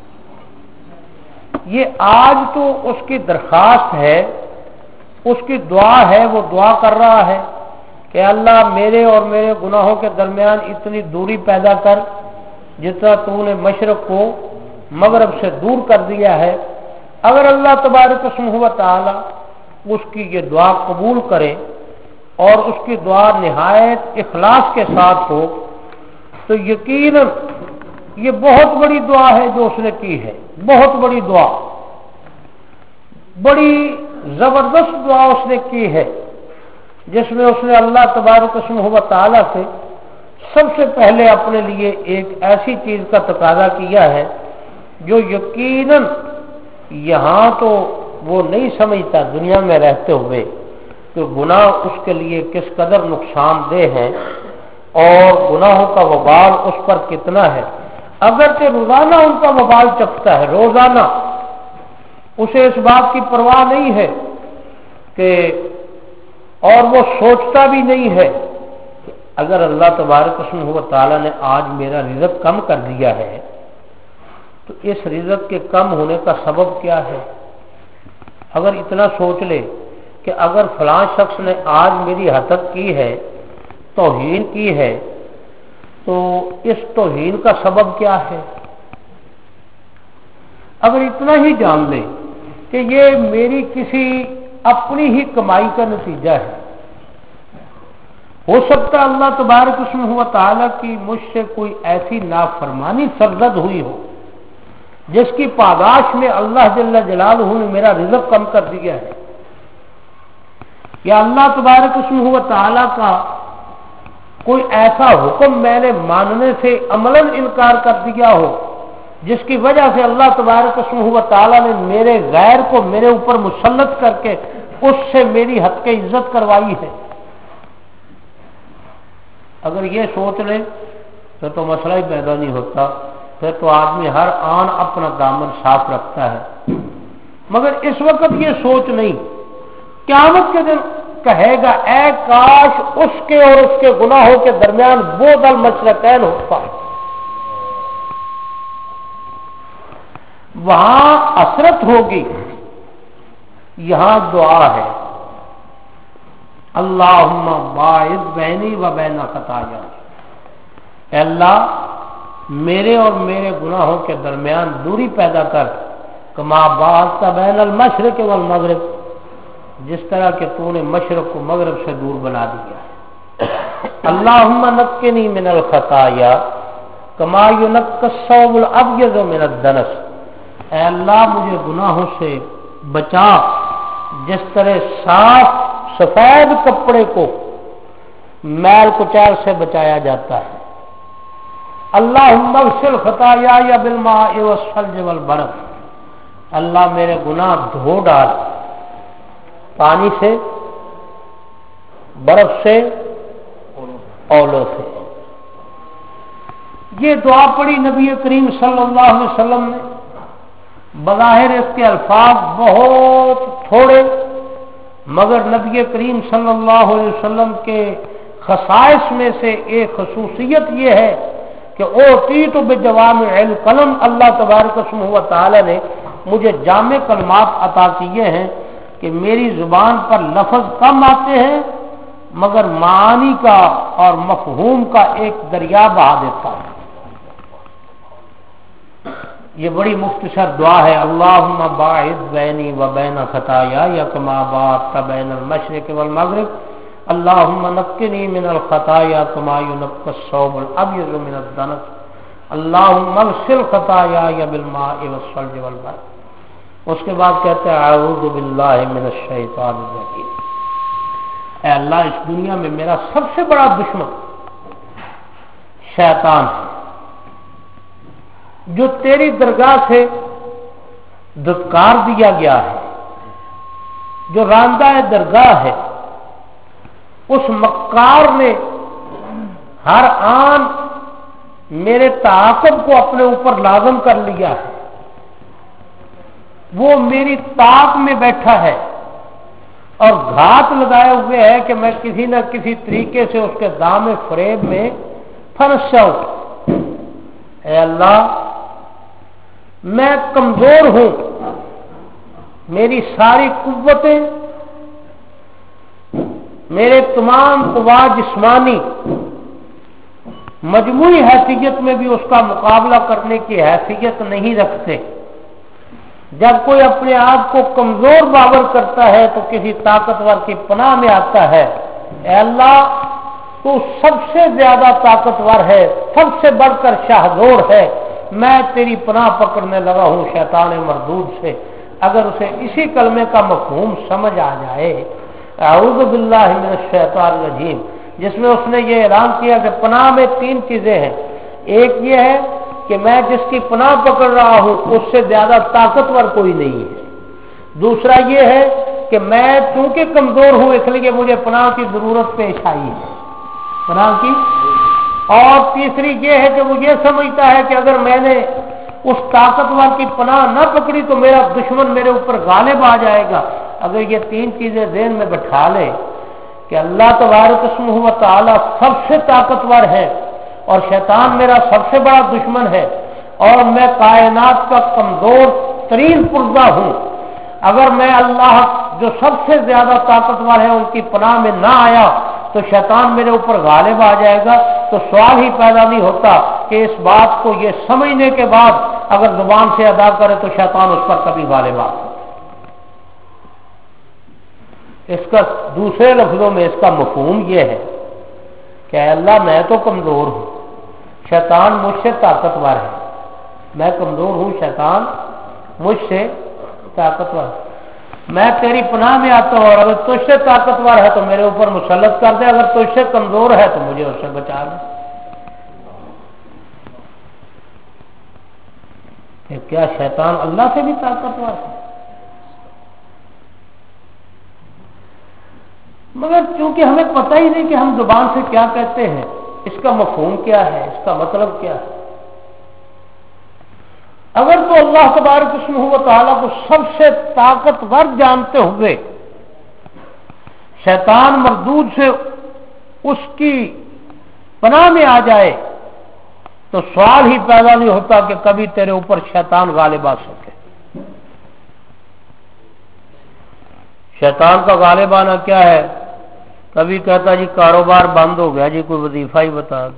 یہ آج تو اس کی درخواست ہے، اس کی دعا ہے، وہ دعا کر رہا ہے کہ اللہ میرے اور میرے گناہوں کے درمیان اتنی دوری پیدا کر جتنا تو نے مشرق کو مغرب سے دور کر دیا ہے۔ اگر اللہ تبارک و تعالی اس کی یہ دعا قبول کرے اور اس کی دعا نہایت اخلاص کے ساتھ ہو تو یقیناً یہ بہت بڑی دعا ہے جو اس نے کی ہے، بہت بڑی دعا، بڑی زبردست دعا اس نے کی ہے، جس میں اس نے اللہ تبارک و تعالی سے سب سے پہلے اپنے لیے ایک ایسی چیز کا تقاضا کیا ہے جو یقیناً یہاں تو وہ نہیں سمجھتا دنیا میں رہتے ہوئے کہ گناہ اس کے لیے کس قدر نقصان دہ ہے اور گناہوں کا وبال اس پر کتنا ہے۔ اگرچہ روزانہ ان کا وبال چکھتا ہے، روزانہ اسے اس بات کی پرواہ نہیں ہے کہ اور وہ سوچتا بھی نہیں ہے کہ اگر اللہ تبارک و تعالی نے آج میرا رزق کم کر دیا ہے تو اس رزق کے کم ہونے کا سبب کیا ہے۔ اگر اتنا سوچ لے کہ اگر فلاں شخص نے آج میری حتک کی ہے، توہین کی ہے، تو اس توہین کا سبب کیا ہے۔ اگر اتنا ہی جان لے کہ یہ میری کسی اپنی ہی کمائی کا نتیجہ ہے، ہو سکتا اللہ تبارک و تعالی کی مجھ سے کوئی ایسی نافرمانی سرزد ہوئی ہو جس کی پاداش میں اللہ جل جلالہ نے میرا رزق کم کر دیا ہے، یا اللہ تبارک و تعالی کا کوئی ایسا حکم میں نے ماننے سے عملاً انکار کر دیا ہو جس کی وجہ سے اللہ تبارک و تعالی نے میرے غیر کو میرے اوپر مسلط کر کے اس سے میری حق کی عزت کروائی ہے۔ اگر یہ سوچ لے تو تو مسئلہ ہی پیدا نہیں ہوتا، پھر تو آدمی ہر آن اپنا دامن صاف رکھتا ہے، مگر اس وقت یہ سوچ نہیں، قیامت کے دن کہے گا اے کاش اس کے اور اس کے گناہوں کے درمیان وہ دل مشرقین ہوتا، وہاں حسرت ہوگی، یہاں دعا ہے اللہم باعد بینی و بین خطایا، اے اللہ میرے اور میرے گناہوں کے درمیان دوری پیدا کر، کما باعدت بین المشرق والمغرب، جس طرح کہ تو نے مشرق کو مغرب سے دور بنا دیا ہے۔ اللہم نقنی من الخطایا کما ینقی الثوب الابیض من الدنس، اے اللہ مجھے گناہوں سے بچا جس طرح صاف سفید کپڑے کو میل کچیل سے بچایا جاتا ہے۔ اللہم اغسل خطایای بالماء والثلج والبرد، اللہ میرے گناہ دھو ڈال پانی سے، برف سے، اولوں سے۔ یہ دعا پڑھی نبی کریم صلی اللہ علیہ وسلم نے، بظاہر اس کے الفاظ بہت تھوڑے، مگر نبی کریم صلی اللہ علیہ وسلم کے خصائص میں سے ایک خصوصیت یہ ہے کہ اوتیت بجوامع الکلم، اللہ تبارک و تعالی نے مجھے جامع کلمات عطا کیے ہیں کہ میری زبان پر لفظ کم آتے ہیں مگر معانی کا اور مفہوم کا ایک دریا بہا دیتا ہے. یہ بڑی مختصر دعا ہے. اللہم باعث بینی و بین خطایا کما باعثت بین المشرق والمغرب اللہم نقنی من الخطایا کما ینقی الثوب الابیض من الدنس اللہم اغسل خطایا بالماء والثلج والبرد. اس کے بعد کہتے ہیں اعوذ باللہ من الشیطان الرجیم. اے اللہ اس دنیا میں میرا سب سے بڑا دشمن شیطان ہے جو تیری درگاہ سے دھتکار دیا گیا ہے, جو راندہ درگاہ ہے. اس مکار نے ہر آن میرے تعاقب کو اپنے اوپر لازم کر لیا ہے. وہ میری طاق میں بیٹھا ہے اور گھات لگائے ہوئے ہے کہ میں کسی نہ کسی طریقے سے اس کے دام فریب میں پھنس جاؤں. اے اللہ میں کمزور ہوں, میری ساری قوتیں, میرے تمام قوا جسمانی مجموعی حیثیت میں بھی اس کا مقابلہ کرنے کی حیثیت نہیں رکھتے. جب کوئی اپنے آپ کو کمزور باور کرتا ہے تو کسی طاقتور کی پناہ میں آتا ہے. اے اللہ تو سب سے زیادہ طاقتور ہے, سب سے بڑھ کر شاہزور ہے, میں تیری پناہ پکڑنے لگا ہوں شیطان مردود سے. اگر اسے اسی کلمے کا مفہوم سمجھ آ جائے اعوذ باللہ من الشیطان الرجیم, جس میں اس نے یہ اعلان کیا کہ پناہ میں تین چیزیں ہیں. ایک یہ ہے کہ میں جس کی پناہ پکڑ رہا ہوں اس سے زیادہ طاقتور کوئی نہیں ہے. دوسرا یہ ہے کہ میں چونکہ کمزور ہوں اس لیے مجھے پناہ کی ضرورت پیش آئی ہے, پناہ کی. اور تیسری یہ ہے کہ وہ یہ سمجھتا ہے کہ اگر میں نے اس طاقتور کی پناہ نہ پکڑی تو میرا دشمن میرے اوپر غالب آ جائے گا. اگر یہ تین چیزیں ذہن میں بٹھا لے کہ اللہ تبارک اسمہ و تعالی سب سے طاقتور ہے اور شیطان میرا سب سے بڑا دشمن ہے اور میں کائنات کا کمزور ترین پرزہ ہوں, اگر میں اللہ جو سب سے زیادہ طاقتور ہے ان کی پناہ میں نہ آیا تو شیطان میرے اوپر غالب آ جائے گا. تو سوال ہی پیدا نہیں ہوتا کہ اس بات کو یہ سمجھنے کے بعد اگر زبان سے ادا کرے تو شیطان اس پر کبھی غالب آ سکتا. اس کا دوسرے لفظوں میں اس کا مفہوم یہ ہے کہ اے اللہ میں تو کمزور ہوں, شیطان مجھ سے طاقتور ہے. میں کمزور ہوں, شیطان مجھ سے طاقتور ہے. میں تیری پناہ میں آتا ہوں اور اگر تجھ سے طاقتور ہے تو میرے اوپر مسلط کر دے, اگر تجھ سے کمزور ہے تو مجھے اس سے بچا دے. کہ کیا شیطان اللہ سے بھی طاقتور ہے؟ مگر چونکہ ہمیں پتہ ہی نہیں کہ ہم زبان سے کیا کہتے ہیں, اس کا مفہوم کیا ہے, اس کا مطلب کیا ہے. اگر تو اللہ تبارک اسمہ و تعالیٰ کو سب سے طاقتور جانتے ہوئے شیطان مردود سے اس کی پناہ میں آ جائے تو سوال ہی پیدا نہیں ہوتا کہ کبھی تیرے اوپر شیطان غالب آ سکے. شیطان کا غالب آنا کیا ہے؟ کبھی کہتا جی کاروبار بند ہو گیا جی, کوئی وظیفہ ہی بتا دو.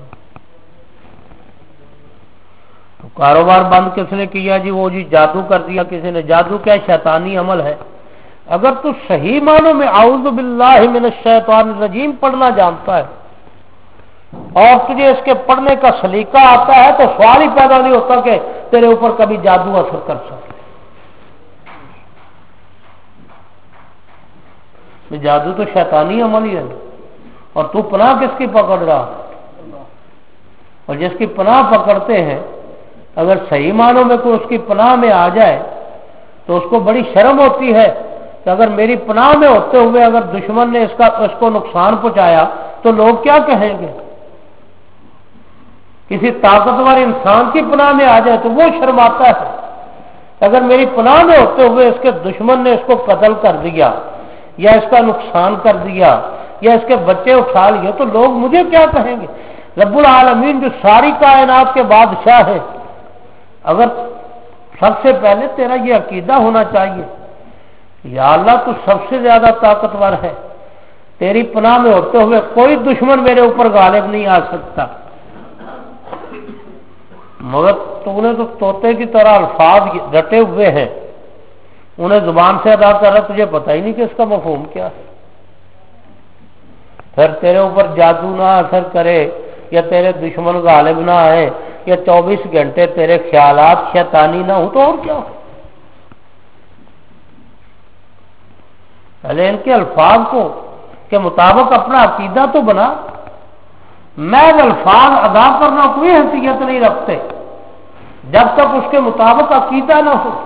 تو کاروبار بند کس نے کیا جی؟ وہ جی جادو کر دیا کسی نے. جادو کیا شیطانی عمل ہے. اگر تو صحیح معنوں میں اعوذ باللہ من الشیطان الرجیم پڑھنا جانتا ہے اور تجھے اس کے پڑھنے کا سلیقہ آتا ہے تو سوال ہی پیدا نہیں ہوتا کہ تیرے اوپر کبھی جادو اثر کر سکے. جادو تو شیطانی عمل ہی ہے, اور تو پناہ کس کی پکڑ رہا؟ اور جس کی پناہ پکڑتے ہیں اگر صحیح معنوں میں کوئی اس کی پناہ میں آ جائے تو اس کو بڑی شرم ہوتی ہے کہ اگر میری پناہ میں ہوتے ہوئے اگر دشمن نے اس کا اس کو نقصان پہنچایا تو لوگ کیا کہیں گے. کسی طاقتور انسان کی پناہ میں آ جائے تو وہ شرماتا ہے. اگر میری پناہ میں ہوتے ہوئے اس کے دشمن نے اس کو قتل کر دیا یا اس کا نقصان کر دیا یا اس کے بچے اٹھا لیے تو لوگ مجھے کیا کہیں گے. رب العالمین جو ساری کائنات کے بادشاہ ہے, اگر سب سے پہلے تیرا یہ عقیدہ ہونا چاہیے، یا اللہ تو سب سے زیادہ طاقتور ہے، تیری پناہ میں ہوتے ہوئے کوئی دشمن میرے اوپر غالب نہیں آ سکتا، مگر تو نے تو طوطے کی طرح الفاظ رٹے ہوئے ہیں، انہیں زبان سے ادا کر رہا، تجھے پتہ ہی نہیں کہ اس کا مفہوم کیا ہے۔ پھر تیرے اوپر جادو نہ اثر کرے، یا تیرے دشمن غالب نہ آئے، یا چوبیس گھنٹے تیرے خیالات شیطانی نہ ہو تو اور کیا ہو؟ پہلے ان کے الفاظ کو کے مطابق اپنا عقیدہ تو بنا، محض الفاظ ادا کرنا کوئی حیثیت نہیں رکھتے جب تک اس کے مطابق عقیدہ نہ ہو۔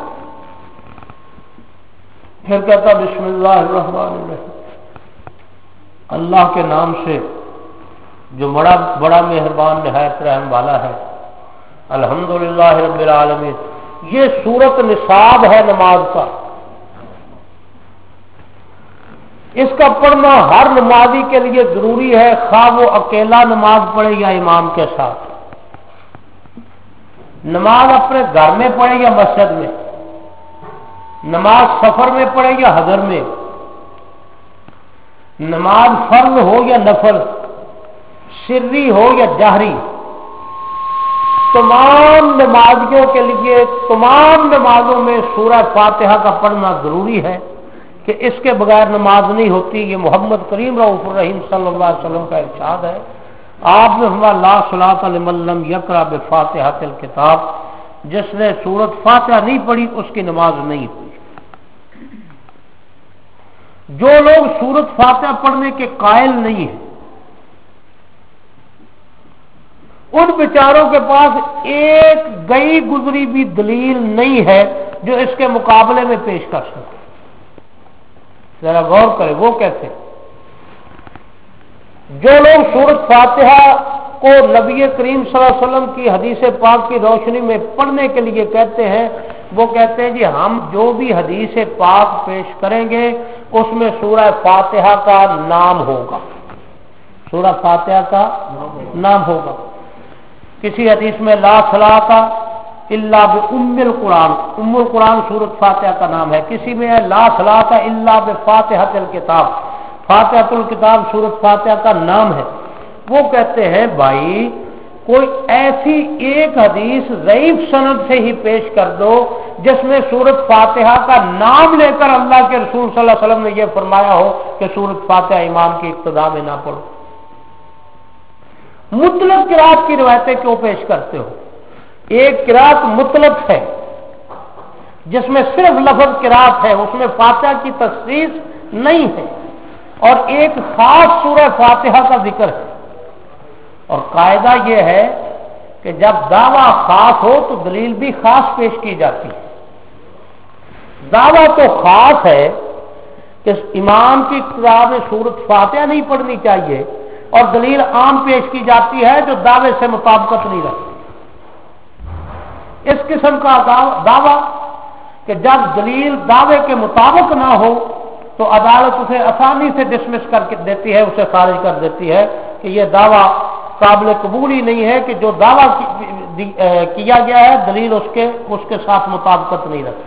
پھر کہتا بسم اللہ الرحمن الرحیم، اللہ کے نام سے جو بڑا بڑا مہربان نہایت رحم والا ہے، الحمدللہ رب العالمین۔ یہ سورت نصاب ہے نماز کا، اس کا پڑھنا ہر نمازی کے لیے ضروری ہے، خواہ وہ اکیلا نماز پڑھے یا امام کے ساتھ، نماز اپنے گھر میں پڑھے یا مسجد میں، نماز سفر میں پڑھے یا حضر میں، نماز فرض ہو یا نفل، سری ہو یا جہری، تمام نمازیوں کے لیے تمام نمازوں میں سورہ فاتحہ کا پڑھنا ضروری ہے کہ اس کے بغیر نماز نہیں ہوتی۔ یہ محمد کریم رؤوف الرحیم صلی اللہ علیہ وسلم کا ارشاد ہے۔ آپ نے فرمایا لا صلاۃ لمن لم یقرأ بفاتحۃ الکتاب، جس نے سورۃ فاتحہ نہیں پڑھی اس کی نماز نہیں ہوئی۔ جو لوگ سورۃ فاتحہ پڑھنے کے قائل نہیں ہیں، ان بیچاروں کے پاس ایک گئی گزری بھی دلیل نہیں ہے جو اس کے مقابلے میں پیش کر سکے۔ ذرا غور کرے، وہ کیسے؟ جو لوگ سورۃ فاتحہ کو نبی کریم صلی اللہ علیہ وسلم کی حدیث پاک کی روشنی میں پڑھنے کے لیے کہتے ہیں، وہ کہتے ہیں جی ہم جو بھی حدیث پاک پیش کریں گے اس میں سورہ فاتحہ کا نام ہوگا، سورہ فاتحہ کا نام ہوگا۔ کسی حدیث میں لا صلاۃ الا بام القرآن، ام القرآن سورۃ فاتحہ کا نام ہے، کسی میں ہے لا صلاۃ الا بفاتحۃ الکتاب، فاتحۃ الکتاب سورۃ فاتحہ کا نام ہے۔ وہ کہتے ہیں بھائی کوئی ایسی ایک حدیث ضعیف سند سے ہی پیش کر دو جس میں سورۃ فاتحہ کا نام لے کر اللہ کے رسول صلی اللہ علیہ وسلم نے یہ فرمایا ہو کہ سورۃ فاتحہ امام کی ابتدا میں نہ پڑھو۔ مطلق قرات کی روایتیں کیوں پیش کرتے ہو؟ ایک قرات مطلق ہے جس میں صرف لفظ قرات ہے، اس میں فاتحہ کی تخصیص نہیں ہے، اور ایک خاص سورہ فاتحہ کا ذکر ہے، اور قاعدہ یہ ہے کہ جب دعویٰ خاص ہو تو دلیل بھی خاص پیش کی جاتی ہے۔ دعویٰ تو خاص ہے کہ امام کی ابتدا میں سورۃ فاتحہ نہیں پڑھنی چاہیے، اور دلیل عام پیش کی جاتی ہے جو دعوے سے مطابقت نہیں رکھتی۔ اس قسم کا دعویٰ کہ جب دلیل دعوے کے مطابق نہ ہو تو عدالت اسے آسانی سے ڈسمس کر کے دیتی ہے، اسے خارج کر دیتی ہے کہ یہ دعویٰ قابل قبول ہی نہیں ہے، کہ جو دعویٰ کیا گیا ہے دلیل اس کے اس کے ساتھ مطابقت نہیں رکھتی۔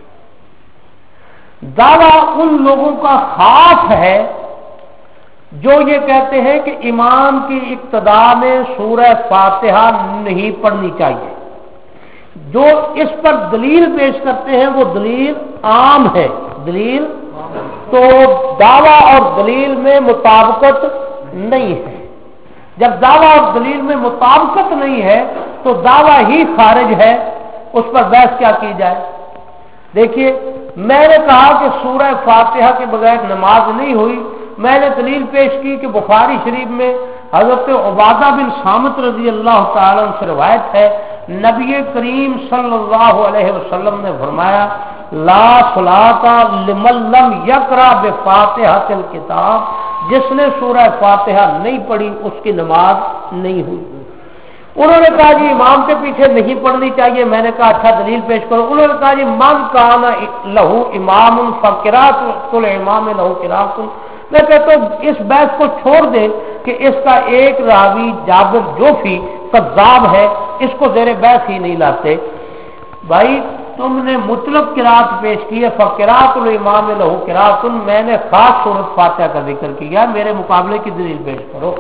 دعویٰ ان لوگوں کا خاص ہے جو یہ کہتے ہیں کہ امام کی ابتدا میں سورہ فاتحہ نہیں پڑھنی چاہیے، جو اس پر دلیل پیش کرتے ہیں وہ دلیل عام ہے، دلیل تو دعویٰ اور دلیل میں مطابقت نہیں ہے۔ جب دعویٰ اور دلیل میں مطابقت نہیں ہے تو دعویٰ ہی خارج ہے، اس پر بحث کیا کی جائے؟ دیکھیے میں نے کہا کہ سورہ فاتحہ کے بغیر نماز نہیں ہوئی، میں نے دلیل پیش کی کہ بخاری شریف میں حضرت عبادہ بن صامت رضی اللہ تعالیٰ عنہ سے روایت ہے، نبی کریم صلی اللہ علیہ وسلم نے فرمایا لا صلاۃ لمن لم یقرأ بفاتحۃ الکتاب، جس نے سورہ فاتحہ نہیں پڑھی اس کی نماز نہیں ہوئی۔ انہوں نے کہا جی امام کے پیچھے نہیں پڑھنی چاہیے، میں نے کہا اچھا دلیل پیش کرو۔ انہوں نے کہا جی من کان لہ امام فقرات الامام لہ قرات، میں کہتا ہوں اس بحث کو چھوڑ دیں کہ اس کا ایک راوی جابر جوفی کذاب ہے، اس کو زیر بحث ہی نہیں لاتے۔ بھائی تم نے مطلب قرات پیش کی ہے، فقرات الامام لہو قرات، میں نے خاص سورۃ فاتحہ کا ذکر کیا، میرے مقابلے کی دلیل پیش کرو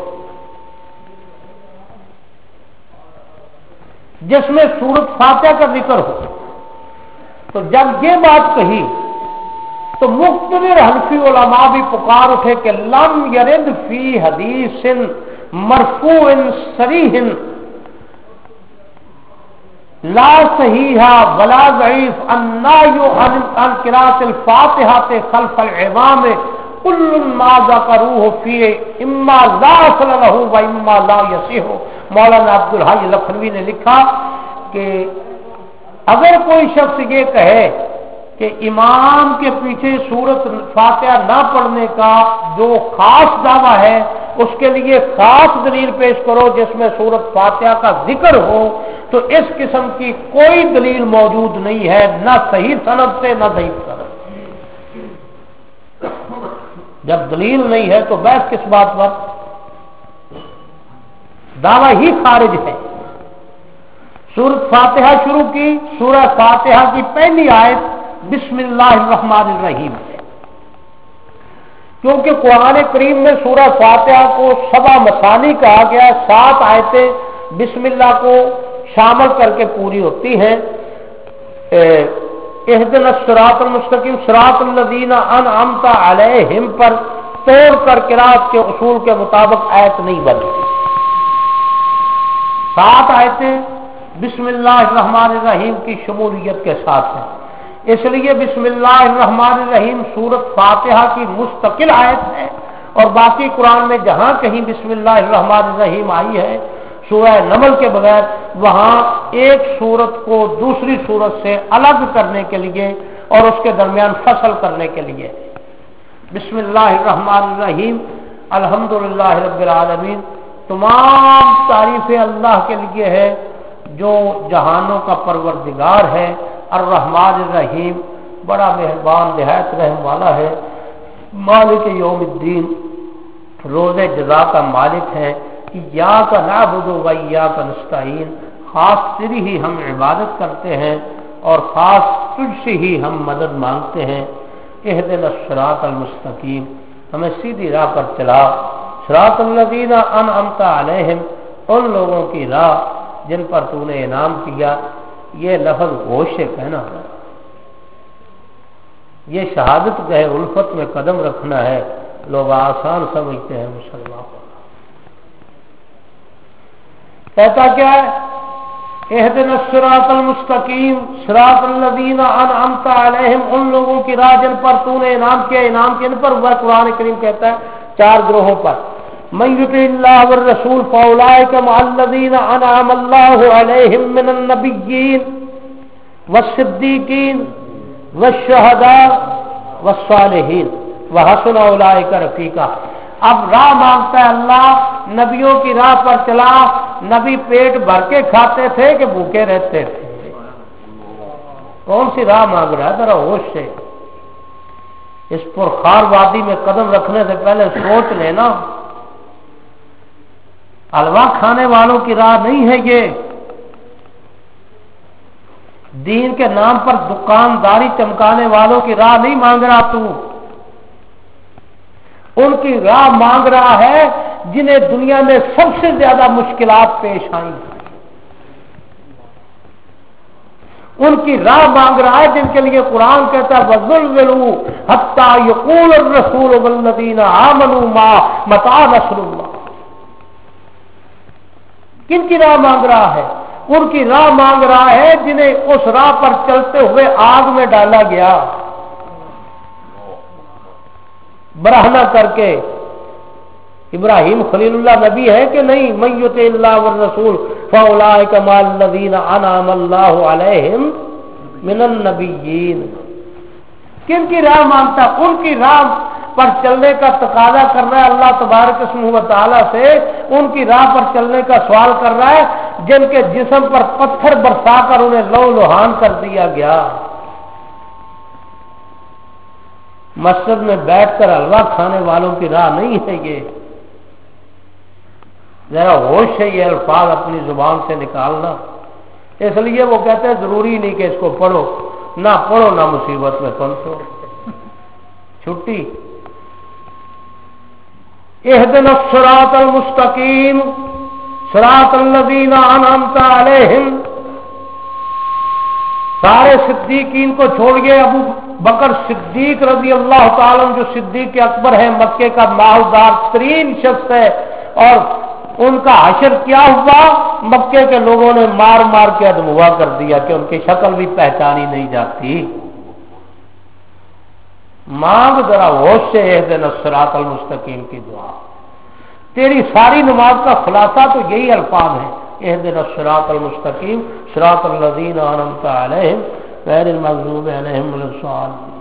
جس میں سورۃ فاتحہ کا ذکر ہو۔ تو جب یہ بات کہی تو مقتدر حنفی علماء بھی پکار اٹھے کہ لم یرد فی حدیث مرفوع صریح لا صحیح ولا ضعیف النهی عن قراءة الفاتحة خلف الامام کل ما ذکروه فی اما لا اصل له و اما لا یصح۔ مولانا عبدالحی لکھنوی نے لکھا کہ اگر کوئی شخص یہ کہے کہ امام کے پیچھے سورۃ فاتحہ نہ پڑھنے کا جو خاص دعویٰ ہے اس کے لیے خاص دلیل پیش کرو جس میں سورۃ فاتحہ کا ذکر ہو، تو اس قسم کی کوئی دلیل موجود نہیں ہے، نہ صحیح سند سے نہ ضعیف سند۔ جب دلیل نہیں ہے تو بحث کس بات پر؟ دعویٰ ہی خارج ہے۔ سورۃ فاتحہ شروع کی، سورہ فاتحہ کی پہلی آیت بسم اللہ الرحمن الرحیم ہے، کیونکہ قرآن کریم میں سورہ فاتحہ کو سبع مثانی کہا گیا ہے، سات آیتیں بسم اللہ کو شامل کر کے پوری ہوتی ہیں۔ اہدنا الصراط المستقیم صراط الذین انعمت علیہم پر توڑ کر قرات کے اصول کے مطابق آیت نہیں بنتی۔ سات آیتیں بسم اللہ الرحمن الرحیم کی شمولیت کے ساتھ ہیں، اس لیے بسم اللہ الرحمن الرحیم سورۃ فاتحہ کی مستقل آیت ہے، اور باقی قرآن میں جہاں کہیں بسم اللہ الرحمن الرحیم آئی ہے سورہ نمل کے بغیر، وہاں ایک سورت کو دوسری سورت سے الگ کرنے کے لیے اور اس کے درمیان فصل کرنے کے لیے بسم اللہ الرحمن الرحیم الحمدللہ رب العالمین۔ تمام تعریفیں اللہ کے لیے ہے جو جہانوں کا پروردگار ہے، الرحمن الرحیم بڑا مہربان نہایت رحم والا ہے، مالک یوم الدین روز جزا کا مالک ہے، ایاک نعبد و ایاک نستعین خاص تیری ہی ہم عبادت کرتے ہیں اور خاص تجھ سے ہی ہم مدد مانگتے ہیں۔ اہدنا الصراط المستقیم، ہمیں سیدھی راہ پر چلا، صراط الذین انعمت علیہم ان لوگوں کی راہ جن پر تو نے انعام کیا۔ یہ لفظ ہوش سے کہنا ہے، یہ شہادت گئے الفت میں قدم رکھنا ہے، لوگ آسان سمجھتے ہیں مسلمان کو۔ کہتا کیا ہے؟ اہدنا الصراط المستقیم صراط الذین انعمت علیہم ان لوگوں کی راہ جن پر تو نے انعام کیا۔ انعام کن پر ہوا؟ قرآن کریم کہتا ہے چار گروہوں پر، من یطع اللہ والرسول فاولئک مع الذین انعم اللہ علیہم من النبیین والصدیقین والشہداء والصالحین وحسن اولئک رفیقا۔ اب راہ مانگتا ہے اللہ، نبیوں کی راہ پر چلا، نبی پیٹ بھر کے کھاتے تھے کہ بھوکے رہتے تھے؟ کون سی راہ مانگ رہا ہے؟ ذرا ہوش سے، اس پرخار وادی میں قدم رکھنے سے پہلے سوچ لینا، حلوہ کھانے والوں کی راہ نہیں ہے یہ، دین کے نام پر دکانداری چمکانے والوں کی راہ نہیں مانگ رہا تو، ان کی راہ مانگ رہا ہے جنہیں دنیا میں سب سے زیادہ مشکلات پیش آئی، ان کی راہ مانگ رہا ہے جن کے لیے قرآن کہتا ہے وَذُلْزِلُوا حَتَّى يَقُولَ الرَّسُولُ وَالَّذِينَ آمَنُوا مَعَهُ مَتَىٰ نَصْرُ اللَّهِ۔ کن کی راہ مانگ رہا ہے؟ ان کی راہ مانگ رہا ہے جنہیں اس راہ پر چلتے ہوئے آگ میں ڈالا گیا برہنہ کر کے۔ ابراہیم خلیل اللہ نبی ہے کہ نہیں؟ من یطع اللہ والرسول فاولئک مع الذین انعم اللہ علیہم من النبیین۔ کن کی راہ مانگتا؟ ان کی راہ پر چلنے کا تقاضا کر رہا ہے اللہ تبارک اسمہ و تعالی سے، ان کی راہ پر چلنے کا سوال کر رہا ہے جن کے جسم پر پتھر برسا کر انہیں لو لوہان کر دیا گیا۔ مسجد میں بیٹھ کر حلوہ کھانے والوں کی راہ نہیں ہے یہ، ذرا ہوش ہے یہ الفاظ اپنی زبان سے نکالنا۔ اس لیے وہ کہتے ہیں ضروری نہیں کہ اس کو پڑھو، نہ پڑھو نہ مصیبت میں پھنسو. چھٹی. اہدنا الصراط المستقیم صراط الذین انعمت علیہم. سارے صدیقین کو چھوڑیے. ابو بکر صدیق رضی اللہ تعالیٰ جو صدیق اکبر ہے، مکے کا مالدار ترین شخص ہے، اور ان کا حشر کیا ہوا؟ مکے کے لوگوں نے مار مار کے ادموا کر دیا کہ ان کی شکل بھی پہچانی نہیں جاتی. مانگ ذرا ہوش سے اہدنا الصراط المستقیم کی دعا. تیری ساری نماز کا خلاصہ تو یہی الفاظ ہیں، اہدنا الصراط المستقیم صراط الذین انعمت علیہم غیر المغضوب علیہم ولا الضالین.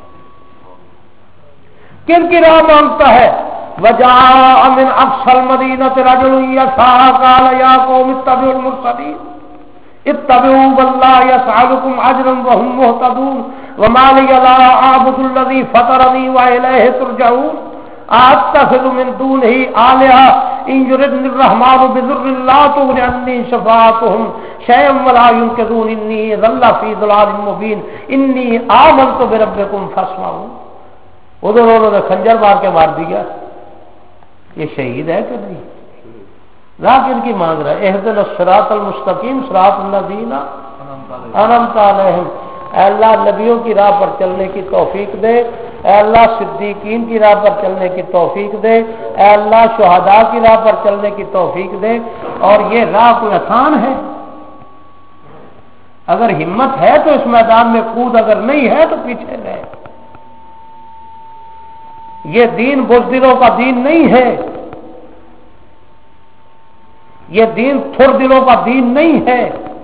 کن کی راہ مانگتا ہے؟ وجاء من اقصى المدینة رجل یسعى قال یا قوم اتبعوا المرسلین اتبعوا واللہ یسألکم اجرا وهم مہتدون وما لی لا اعبد الذی فطرنی والیہ ترجعون اتخذ من دونه آلهة ان يردني الرحمن بضر لا تغن عني شفاعتهم شيئا ولا ينقذون انی ضل فی ضلال مبین انی آمنت بربکم فاسمعون. ادھر انہوں نے خنجر مار کے مار دیا. یہ شہید ہے کہ نہیں؟ راہ کن کی مانگ رہا ہے؟ اہدنا الصراط المستقیم صراط الذین انعمت علیہم. اے اللہ نبیوں کی راہ پر چلنے کی توفیق دے. اے اللہ صدیقین کی راہ پر چلنے کی توفیق دے. اے اللہ شہداء کی راہ پر چلنے کی توفیق دے. اور یہ راہ کوئی آسان ہے؟ اگر ہمت ہے تو اس میدان میں کود، اگر نہیں ہے تو پیچھے رہے. یہ دین بزدلوں کا دین نہیں ہے. یہ دین تھر دلوں کا دین نہیں ہے.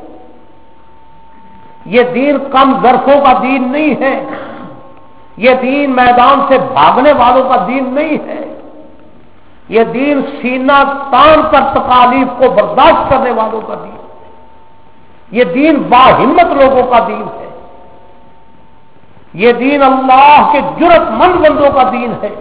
یہ دین کم ظرفوں کا دین نہیں ہے. یہ دین میدان سے بھاگنے والوں کا دین نہیں ہے. یہ دین سینہ تان کر تکالیف کو برداشت کرنے والوں کا دین. یہ دین باہمت لوگوں کا دین ہے. یہ دین اللہ کے جرأت مند بندوں کا دین ہے.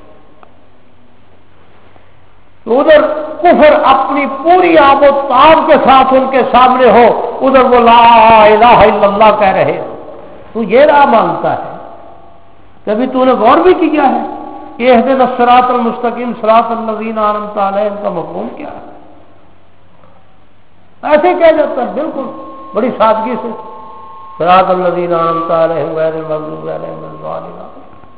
ادھر کفر اپنی پوری آب و تاب کے ساتھ ان کے سامنے ہو، ادھر وہ لا الہ الا اللہ کہہ رہے. تو یہ راہ مانگتا ہے؟ کبھی تو نے غور بھی کیا ہے کہ اہدنا الصراط المستقیم صراط الذین انعمت علیہم کا مفہوم کیا ہے؟ ایسے کہہ جاتا ہے بالکل بڑی سادگی سے، صراط الذین انعمت علیہم غیر المغضوب علیہم ولا الضالین.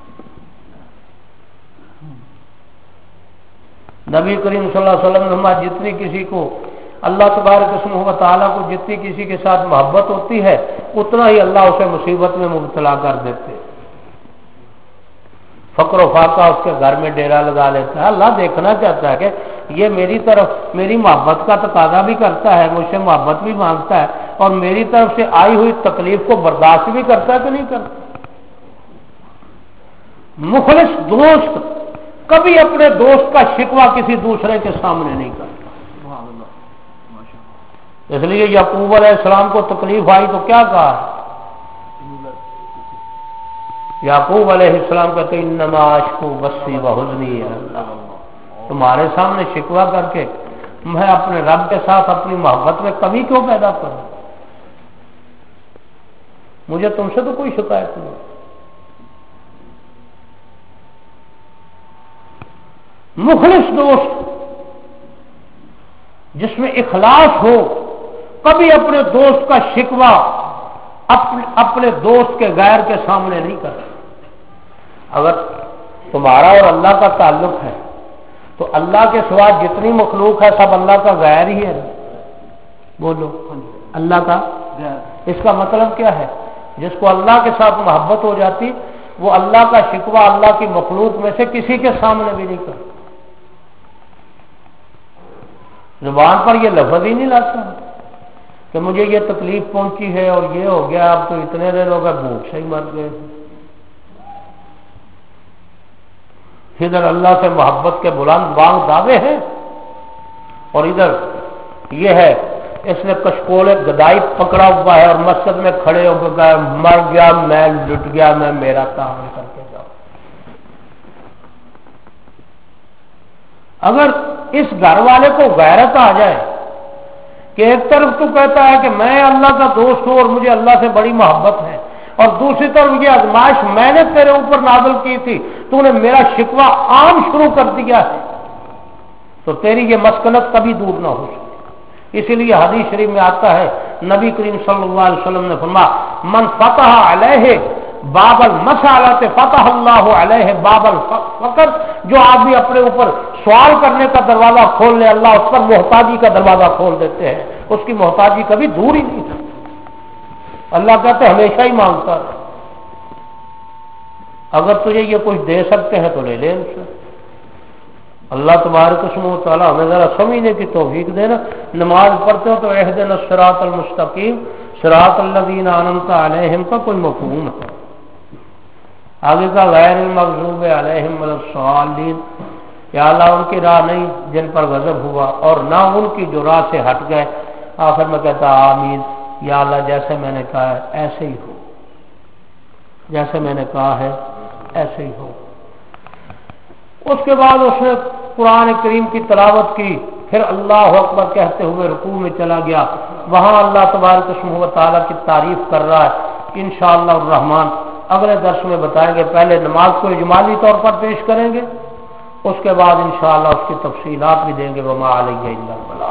نبی کریم صلی اللہ علیہ وسلم نے جتنی کسی کو اللہ تبارک و تعالیٰ کو جتنی کسی کے ساتھ محبت ہوتی ہے اتنا ہی اللہ اسے مصیبت میں مبتلا کر دیتے. فقر و فاقہ اس کے گھر میں ڈیرا لگا لیتا ہے. اللہ دیکھنا چاہتا ہے کہ یہ میری طرف میری محبت کا تقاضا بھی کرتا ہے، مجھ سے محبت بھی مانگتا ہے، اور میری طرف سے آئی ہوئی تکلیف کو برداشت بھی کرتا ہے کہ نہیں کرتا. مخلص دوست کبھی اپنے دوست کا شکوہ کسی دوسرے کے سامنے نہیں کرتا. اس لیے یعقوب علیہ السلام کو تکلیف آئی تو کیا کہا؟ یعقوب علیہ السلام کہتے ہیں انما اشکو بثی وحزنی الی اللہ. تمہارے سامنے شکوہ کر کے میں اپنے رب کے ساتھ اپنی محبت میں کمی کیوں پیدا کروں؟ مجھے تم سے تو کوئی شکایت نہیں. مخلص دوست جس میں اخلاص ہو کبھی اپنے دوست کا شکوہ اپنے, اپنے دوست کے غیر کے سامنے نہیں کرتا. اگر تمہارا اور اللہ کا تعلق ہے تو اللہ کے سوا جتنی مخلوق ہے سب اللہ کا غیر ہی ہے. بولو اللہ کا. اس کا مطلب کیا ہے؟ جس کو اللہ کے ساتھ محبت ہو جاتی وہ اللہ کا شکوہ اللہ کی مخلوق میں سے کسی کے سامنے بھی نہیں کرتا. زبان پر یہ لفظ ہی نہیں لاتا کہ مجھے یہ تکلیف پہنچی ہے اور یہ ہو گیا، اب تو اتنے دن ہو گئے بھوک سے ہی مر گئے. ادھر اللہ سے محبت کے بلند بانگ دعوے ہیں اور ادھر یہ ہے اس نے کشکول گدائی پکڑا ہوا ہے اور مسجد میں کھڑے ہو کے گئے مر گیا میں لٹ گیا میں میرا کام کر کے جاؤ. اگر اس گھر والے کو غیرت آ جائے کہ ایک طرف تو کہتا ہے کہ میں اللہ کا دوست ہوں اور مجھے اللہ سے بڑی محبت ہے، اور دوسری طرف یہ آزمائش میں نے تیرے اوپر نازل کی تھی، تو نے میرا شکوہ عام شروع کر دیا ہے، تو تیری یہ مسکنت کبھی دور نہ ہو سکتی۔ اسی لیے حدیث شریف میں آتا ہے، نبی کریم صلی اللہ علیہ وسلم نے فرمایا من فتح علیہ باب المسالۃ فتح اللہ علیہ باب الفقر، جو آدمی اپنے اوپر سوال کرنے کا دروازہ کھول لے اللہ اس پر محتاجی کا دروازہ کھول دیتے ہیں، اس کی محتاجی کبھی دور ہی نہیں سکتی۔ اللہ کہتے ہیں ہمیشہ ہی مانگتا ہے، اگر تجھے یہ کچھ دے سکتے ہیں تو لے لے ان سے۔ اللہ تبارک و تعالیٰ ہمیں ذرا سمجھنے کی توفیق دینا۔ نماز پڑھتے ہو تو اہدنا الصراط المستقیم صراط الذین انعمت علیہم کا کوئی مفہوم ہے، آگے کا غیر المغضوب علیہم ولا الضالین، یا اللہ ان کی راہ نہیں جن پر غضب ہوا اور نہ ان کی جو راہ سے ہٹ گئے۔ آخر میں کہتا آمین، یا اللہ جیسے میں نے کہا ہے ایسے ہی ہو، جیسے میں نے کہا ہے ایسے ہی ہو۔ اس کے بعد اس نے قرآن کریم کی تلاوت کی، پھر اللہ اکبر کہتے ہوئے رکوع میں چلا گیا، وہاں اللہ تبارک و تعالیٰ کی تعریف کر رہا ہے۔ انشاءاللہ الرحمن اگلے درس میں بتائیں گے، پہلے نماز کو اجمالی طور پر پیش کریں گے، اس کے بعد انشاءاللہ اس کی تفصیلات بھی دیں گے۔ وما علیہ الا البلاغ۔